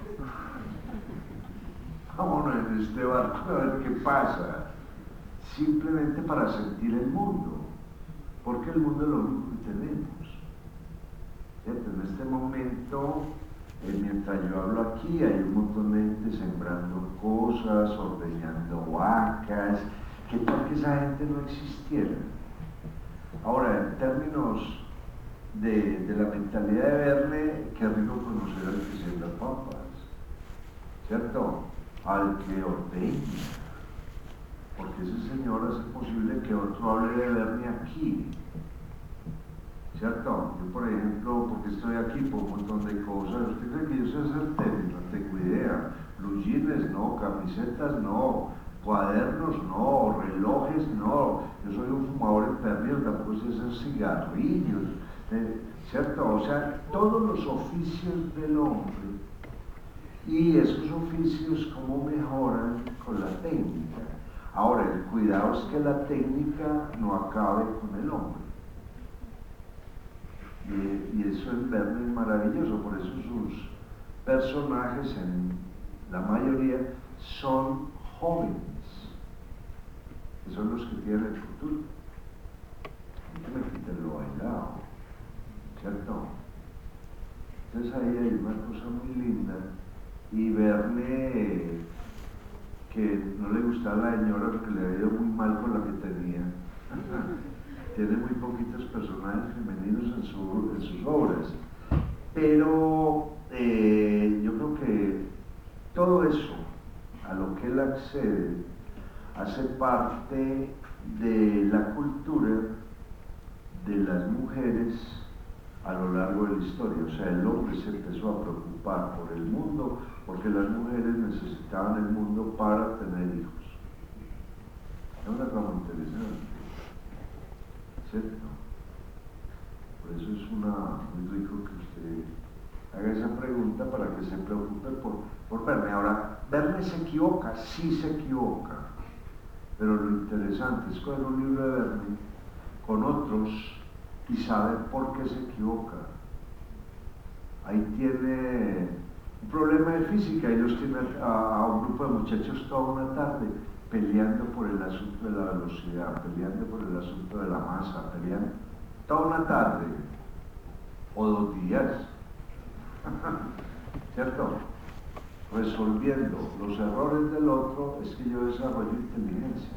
Vámonos en este barco a ver qué pasa. Simplemente para sentir el mundo, porque el mundo es lo único que tenemos. ¿Cierto? En este momento, eh, mientras yo hablo aquí, hay un montón de gente sembrando cosas, ordeñando vacas. ¿Qué tal que esa gente no existiera? Ahora, en términos De, de la mentalidad de Verne, qué rico conocer al que siembra papas, ¿cierto? Al que ordeña, porque ese señor hace posible que otro hable de Verne aquí, ¿cierto? Yo, por ejemplo, porque estoy aquí por un montón de cosas, ¿usted cree que yo sé hacer tenis? No tengo idea. Blue jeans no, camisetas no, cuadernos no, relojes no. Yo soy un fumador empedernido, tampoco sé hacer cigarrillos. ¿Cierto? O sea, todos los oficios del hombre, y esos oficios cómo mejoran con la técnica. Ahora, el cuidado es que la técnica no acabe con el hombre, y, y eso en Verne es maravilloso. Por eso sus personajes, en la mayoría, son jóvenes, que son los que tienen el futuro. Y que me quiten lo bailado, ¿cierto? Entonces ahí hay una cosa muy linda. Y Verne, que no le gustaba a la señora porque le había ido muy mal con la que tenía, tiene muy poquitos personajes femeninos en, su, en sus obras, pero eh, yo creo que todo eso a lo que él accede hace parte de la cultura de las mujeres a lo largo de la historia. O sea, el hombre se empezó a preocupar por el mundo porque las mujeres necesitaban el mundo para tener hijos. Es una cosa muy interesante, ¿cierto? Por eso es una, muy rico que usted haga esa pregunta para que se preocupe por, por Verne. Ahora, Verne se equivoca, sí se equivoca, pero lo interesante es coger un libro de Verne con otros y saber por qué se equivoca. Ahí tiene un problema de física y los tiene a, a un grupo de muchachos toda una tarde peleando por el asunto de la velocidad, peleando por el asunto de la masa, peleando toda una tarde o dos días, ¿cierto? Resolviendo los errores del otro. Es que yo desarrollo inteligencia.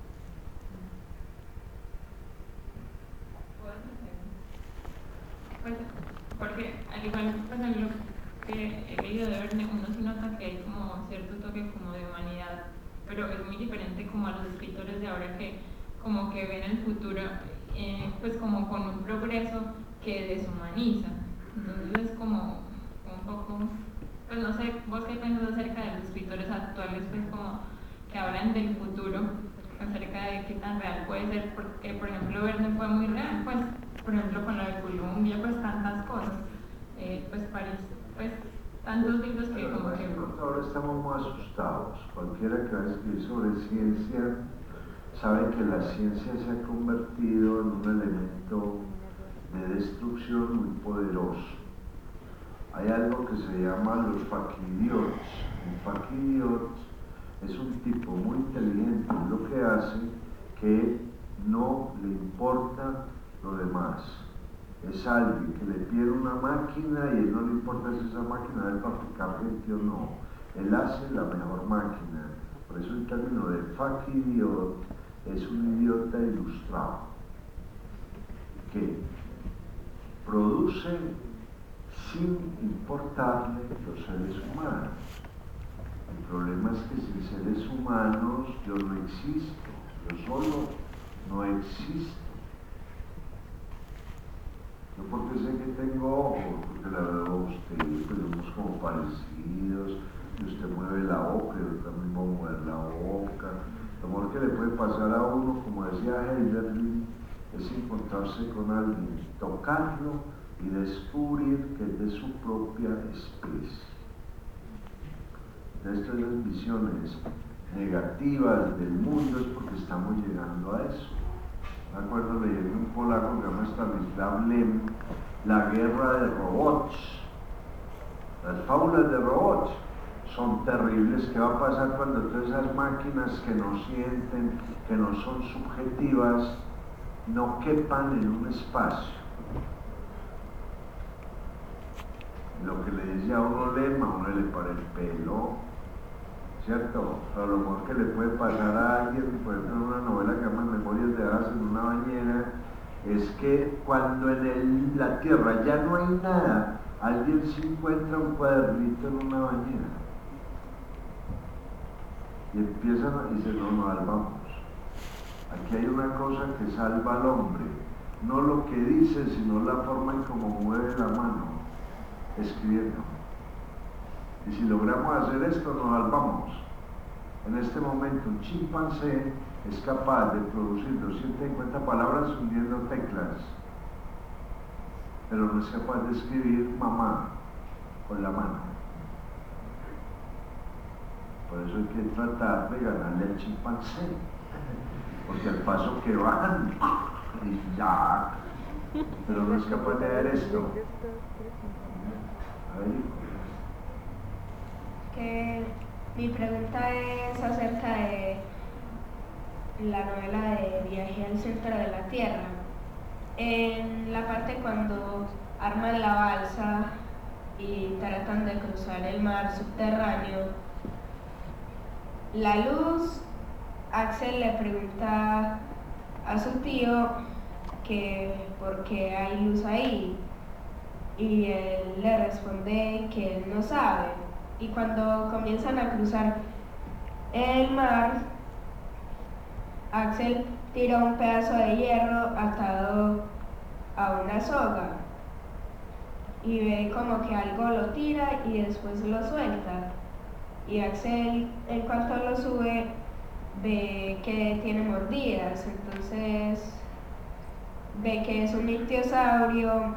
Pues, porque al igual pues, en lo que he leído de Verne, uno sí nota que hay como cierto toque como de humanidad, pero es muy diferente como a los escritores de ahora que como que ven el futuro eh, pues como con un progreso que deshumaniza. Entonces es como un poco, pues no sé, vos qué piensas acerca de los escritores actuales pues como que hablan del futuro, acerca de qué tan real puede ser, porque por ejemplo Verne fue muy real, pues por ejemplo con la de Columbia, pues tantas cosas, eh, pues París, pues tantos libros que Pero como que... ahora estamos muy asustados. Cualquiera que va a escribir sobre ciencia sabe que la ciencia se ha convertido en un elemento de destrucción muy poderoso. Hay algo que se llama los fakidiots. Un fakidiot es un tipo muy inteligente, lo que hace que no le importa lo demás. Es alguien que le pide una máquina y a él no le importa si esa máquina debe fabricar gente o no. Él hace la mejor máquina. Por eso el término de fakidiot es un idiota ilustrado que produce sin importarle los seres humanos. El problema es que sin seres humanos yo no existo, yo solo no existo. Yo porque sé que tengo ojos, porque la veo a usted, pues somos como parecidos, y usted mueve la boca, yo también voy a mover la boca. Lo mejor que le puede pasar a uno, como decía Heiderlin, es encontrarse con alguien, tocarlo y descubrir que es de su propia especie. Estas son las visiones negativas del mundo, es porque estamos llegando a eso. Me acuerdo leyendo un polaco que se llama Stanislaw Lem, La guerra de robots. Las fábulas de robots son terribles. ¿Qué va a pasar cuando todas esas máquinas que no sienten, que no son subjetivas, no quepan en un espacio? Lo que le dice a uno Lem, a uno le para el pelo, ¿cierto? Pero lo mejor que le puede pasar a alguien, por ejemplo en una novela que se llama Memorias de hadas en una bañera, es que cuando en el, la tierra ya no hay nada, alguien se encuentra un cuadernito en una bañera y empiezan a decir, no, no, vamos, aquí hay una cosa que salva al hombre, no lo que dice, sino la forma en cómo mueve la mano escribiendo. Y si logramos hacer esto, nos salvamos. En este momento, un chimpancé es capaz de producir doscientas cincuenta palabras hundiendo teclas, pero no es capaz de escribir mamá con la mano. Por eso hay que tratar de ganarle al chimpancé, porque al paso que van, y ya, pero no es capaz de ver esto. Que mi pregunta es acerca de la novela de Viaje al centro de la Tierra. En la parte cuando arman la balsa y tratan de cruzar el mar subterráneo, la luz, Axel le pregunta a su tío que por qué hay luz ahí, y él le responde que él no sabe. Y cuando comienzan a cruzar el mar, Axel tira un pedazo de hierro atado a una soga y ve como que algo lo tira y después lo suelta. Y Axel, en cuanto lo sube, ve que tiene mordidas, entonces ve que es un ictiosaurio.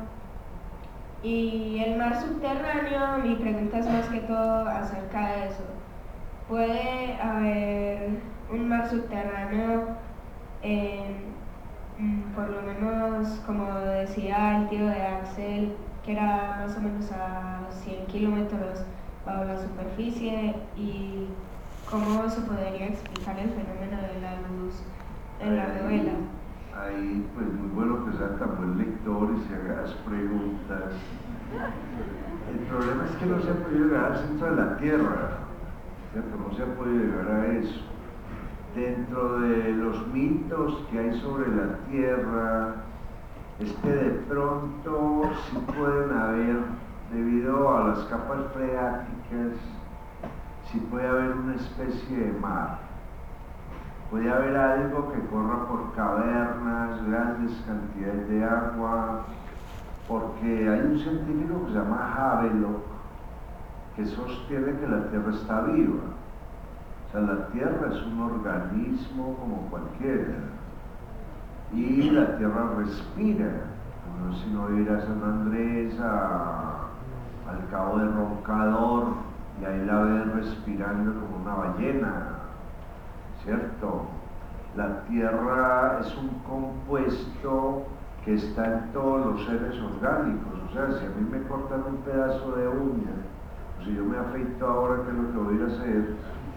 Y el mar subterráneo, mi pregunta es más que todo acerca de eso. ¿Puede haber un mar subterráneo, eh, por lo menos como decía el tío de Axel, que era más o menos a cien kilómetros bajo la superficie? ¿Y cómo se podría explicar el fenómeno de la luz en la novela? Ahí, pues muy bueno que sea tan buen lector y se haga las preguntas. El problema es que no se ha podido llegar al centro de la Tierra, ¿cierto? No se ha podido llegar a eso. Dentro de los mitos que hay sobre la Tierra, es que de pronto sí pueden haber, debido a las capas freáticas, sí puede haber una especie de mar. Puede haber algo que corra por cavernas, grandes cantidades de agua, porque hay un científico que se llama Havelock que sostiene que la Tierra está viva. O sea, la Tierra es un organismo como cualquiera y la Tierra respira. Como si no ir a San Andrés, a, al Cabo de Roncador, y ahí la ves respirando como una ballena, ¿cierto? La Tierra es un compuesto que está en todos los seres orgánicos. O sea, si a mí me cortan un pedazo de uña, o si yo me afeito ahora, que es lo que voy a hacer,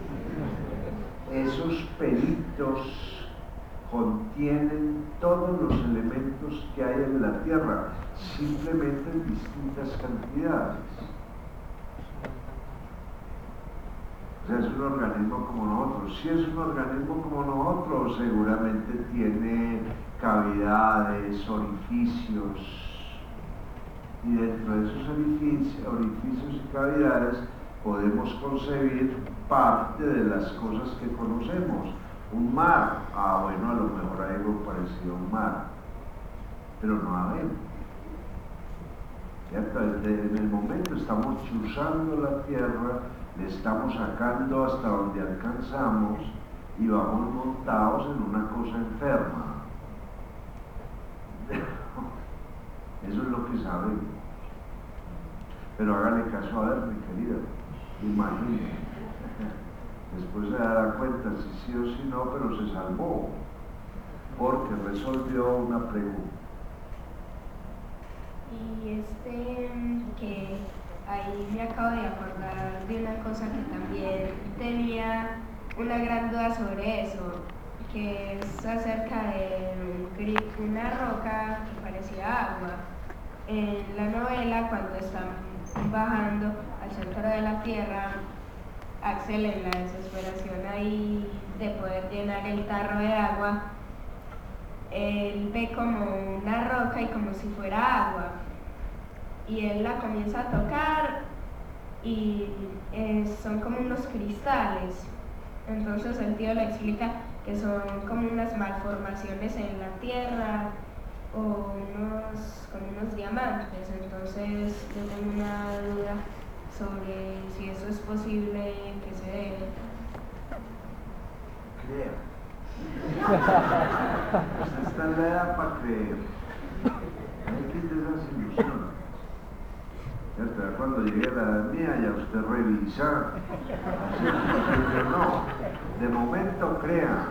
esos pelitos contienen todos los elementos que hay en la Tierra, simplemente en distintas cantidades. O sea, es un organismo como nosotros. Si es un organismo como nosotros, seguramente tiene cavidades, orificios, y dentro de esos orificios, orificios y cavidades podemos concebir parte de las cosas que conocemos. Un mar, ah bueno, a lo mejor hay algo parecido a un mar, pero no habemos. En el momento estamos chuzando la Tierra, le estamos sacando hasta donde alcanzamos y vamos montados en una cosa enferma. Eso es lo que sabemos. Pero hágale caso a ver, mi querida, imagínate. Después se dará cuenta si sí o si no, pero se salvó, porque resolvió una pregunta. Y este, que ahí me acabo de acordar de una cosa que también tenía una gran duda sobre eso, que es acerca de una roca que parecía agua. En la novela, cuando están bajando al centro de la Tierra, Axel, en la desesperación ahí de poder llenar el tarro de agua, él ve como una roca y como si fuera agua, y él la comienza a tocar y eh, son como unos cristales. Entonces el tío le explica que son como unas malformaciones en la tierra o unos, como unos diamantes. Entonces yo tengo una duda sobre si eso es posible que se dé. Crea. Usted está en la edad para creer. Hay que tener esas ilusiones. ¿Cierto? Cuando llegue a la edad mía, ya usted revisa. Pero no, de momento crea.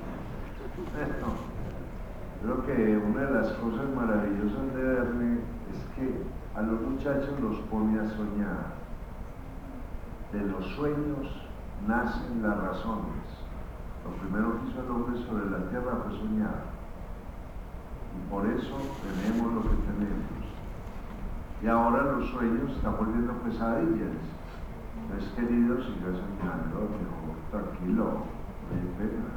Creo que una de las cosas maravillosas de Verne es que a los muchachos los pone a soñar. De los sueños nacen las razones. Lo primero que hizo el hombre sobre la tierra fue soñar. Y por eso tenemos lo que tenemos. Y ahora los sueños están volviendo pesadillas. Entonces, querido, siga soñando, mejor, tranquilo, no hay pena.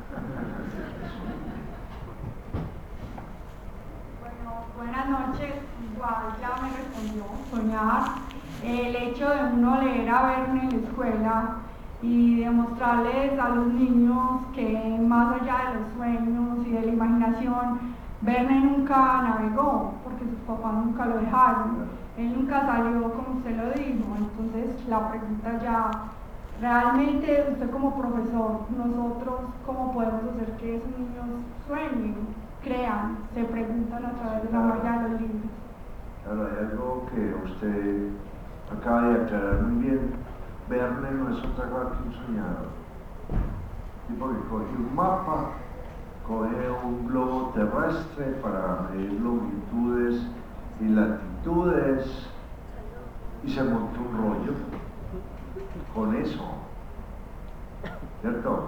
Bueno, buenas noches. Igual ya me respondió, soñar. El hecho de uno leer a Verne en la escuela y demostrarles a los niños que más allá de los sueños y de la imaginación, Verne nunca navegó, porque sus papás nunca lo dejaron. Él nunca salió como usted lo dijo. Entonces la pregunta ya realmente usted como profesor, nosotros cómo podemos hacer que esos niños sueñen, crean, se preguntan a través de la magia de los libros. Claro, hay algo que usted acaba de aclarar muy bien. Verne no es otra cosa que un soñador. Tipo que coge un mapa, coge un globo terrestre para medir longitudes y latitudes y se monta un rollo con eso, ¿cierto?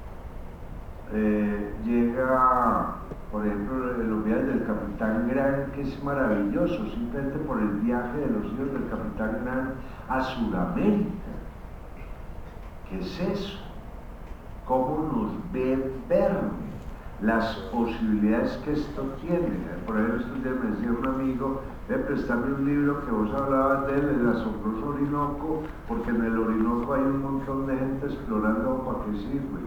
Eh, llega, por ejemplo, los viajes del Capitán Grant, que es maravilloso, simplemente por el viaje de los hijos del Capitán Grant a Sudamérica. ¿Qué es eso? ¿Cómo nos ve Verne? Las posibilidades que esto tiene. Por ejemplo, estos días me decía un amigo, eh, préstame un libro que vos hablabas de él, El asombroso Orinoco, porque en el Orinoco hay un montón de gente explorando para qué sirve.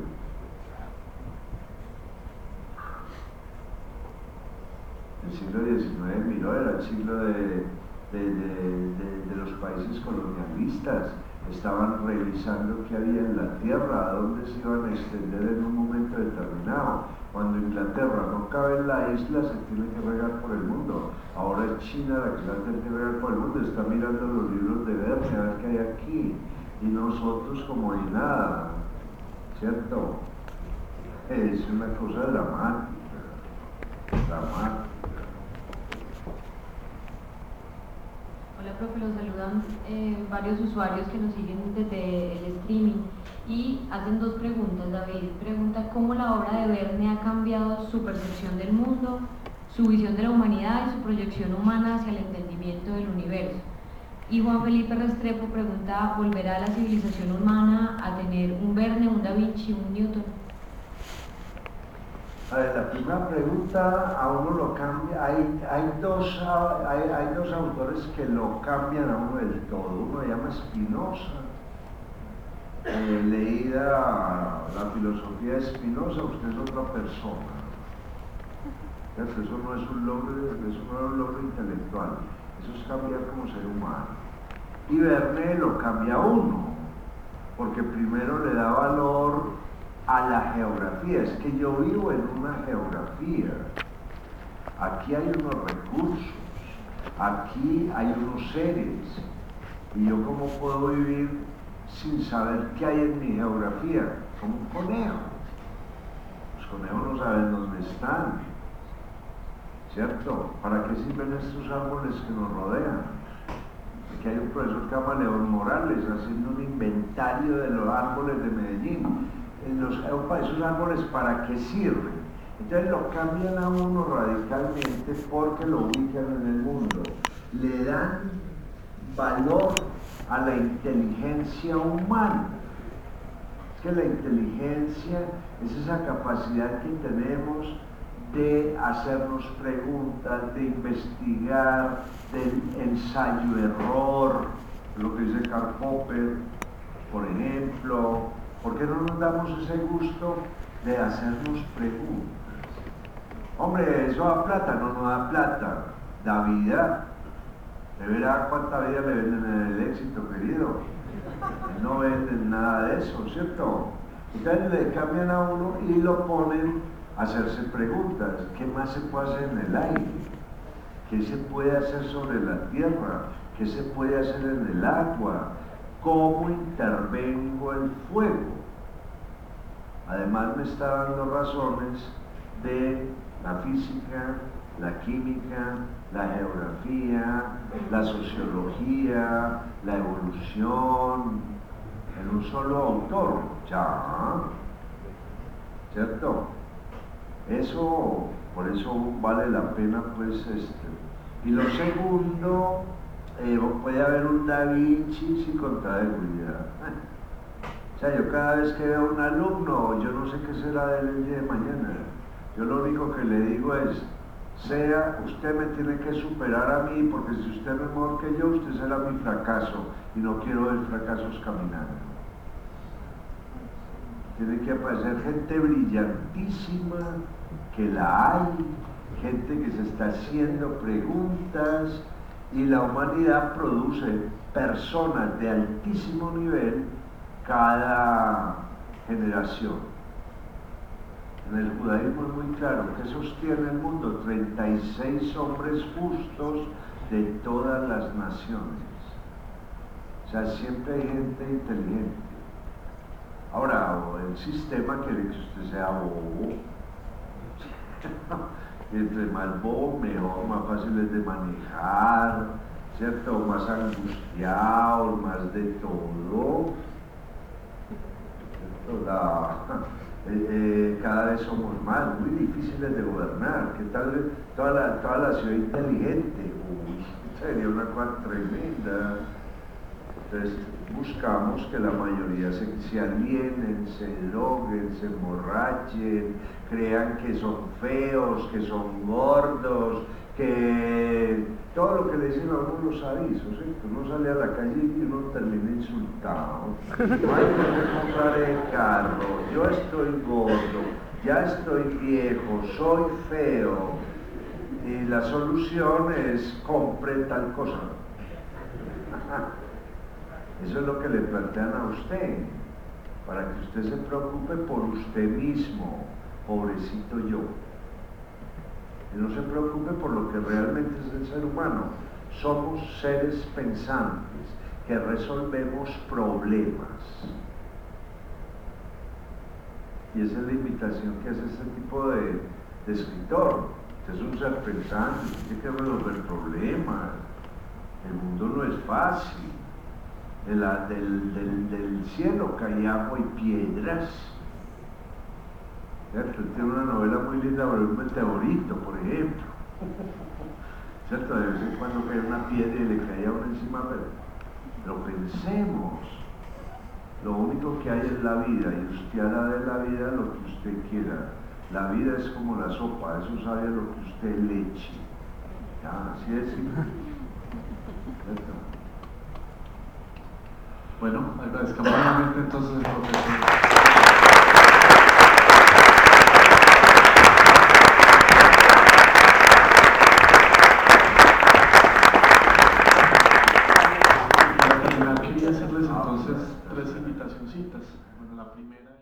El siglo diecinueve miró, era el siglo de, de, de, de, de los países colonialistas. Estaban revisando qué había en la tierra, a dónde se iban a extender en un momento determinado. Cuando Inglaterra no cabe en la isla, se tiene que regar por el mundo. Ahora es China la que la tiene que regar por el mundo, está mirando los libros de Verne, a ver qué hay aquí. Y nosotros como hay nada, ¿cierto? Es una cosa dramática, dramática. Hola, profe, los saludan eh, varios usuarios que nos siguen desde el streaming y hacen dos preguntas. David pregunta cómo la obra de Verne ha cambiado su percepción del mundo, su visión de la humanidad y su proyección humana hacia el entendimiento del universo. Y Juan Felipe Restrepo pregunta, ¿volverá la civilización humana a tener un Verne, un Da Vinci, un Newton? A ver, la primera pregunta a uno lo cambia, hay, hay, dos, hay, hay dos autores que lo cambian a uno del todo. Uno se llama Spinoza, eh, leída la filosofía de Spinoza, usted es otra persona. ¿Cierto? Eso no es un logro, eso no es un logro intelectual, eso es cambiar como ser humano. Y Verne lo cambia a uno, porque primero le da valor a la geografía. Es que yo vivo en una geografía, aquí hay unos recursos, aquí hay unos seres, y yo cómo puedo vivir sin saber qué hay en mi geografía, como un conejo. Los conejos no saben dónde están, ¿cierto? ¿Para qué sirven estos árboles que nos rodean? Aquí hay un profesor que se llama León Morales haciendo un inventario de los árboles de Medellín. Los, esos árboles, ¿para qué sirven? Entonces lo cambian a uno radicalmente porque lo ubican en el mundo. Le dan valor a la inteligencia humana. Es que la inteligencia es esa capacidad que tenemos de hacernos preguntas, de investigar, del ensayo-error, lo que dice Karl Popper, por ejemplo. ¿Por qué no nos damos ese gusto de hacernos preguntas? Hombre, ¿eso da plata? No, no da plata, da vida. De verá cuánta vida le venden en el éxito, querido. No venden nada de eso, ¿cierto? Entonces le cambian a uno y lo ponen a hacerse preguntas. ¿Qué más se puede hacer en el aire? ¿Qué se puede hacer sobre la tierra? ¿Qué se puede hacer en el agua? ¿Cómo intervengo el fuego? Además me está dando razones de la física, la química, la geografía, la sociología, la evolución, en un solo autor. Ya, ¿cierto? Eso, por eso vale la pena, pues, este. Y lo segundo, Eh, puede haber un Da Vinci sin contraer seguridad. O sea, yo cada vez que veo a un alumno, yo no sé qué será de él el día de mañana. Yo lo único que le digo es, sea, usted me tiene que superar a mí, porque si usted no es mejor que yo, usted será mi fracaso, y no quiero ver fracasos caminando. Tiene que aparecer gente brillantísima, que la hay, gente que se está haciendo preguntas, y la humanidad produce personas de altísimo nivel cada generación. En el judaísmo es muy claro que sostiene el mundo treinta y seis hombres justos de todas las naciones. O sea, siempre hay gente inteligente. Ahora, el sistema quiere que usted sea bobo. Entre más bobo, mejor, más fáciles de manejar, ¿cierto? Más angustiados, más de todo. La, eh, eh, cada vez somos más, muy difíciles de gobernar. ¿Qué tal toda la, toda la ciudad inteligente? Uy, sería una cosa tremenda. Entonces buscamos que la mayoría se, se alienen, se droguen, se emborrachen, crean que son feos, que son gordos, que todo lo que le dicen a uno los avisos, ¿sí? Uno sale a la calle y uno termina insultado. No hay que comprar el carro, yo estoy gordo, ya estoy viejo, soy feo. Y la solución es compre tal cosa. Eso es lo que le plantean a usted, para que usted se preocupe por usted mismo, pobrecito yo. Y no se preocupe por lo que realmente es el ser humano. Somos seres pensantes que resolvemos problemas. Y esa es la invitación que hace este tipo de, de escritor. Usted es un ser pensante, tiene que resolver problemas. El mundo no es fácil. De la, del, del, del cielo cae agua y piedras. ¿Cierto? Tiene una novela muy linda sobre un meteorito, por ejemplo. ¿Cierto? De vez en cuando cae una piedra y le cae a uno encima, pero, pero pensemos. Lo único que hay es la vida, y usted hará de la vida lo que usted quiera. La vida es como la sopa, eso sabe lo que usted le eche. Ya, así es simple. ¿Cierto? Bueno, agradezcamos nuevamente entonces al profesor. Para terminar, quería hacerles entonces tres invitacioncitas. Bueno, la primera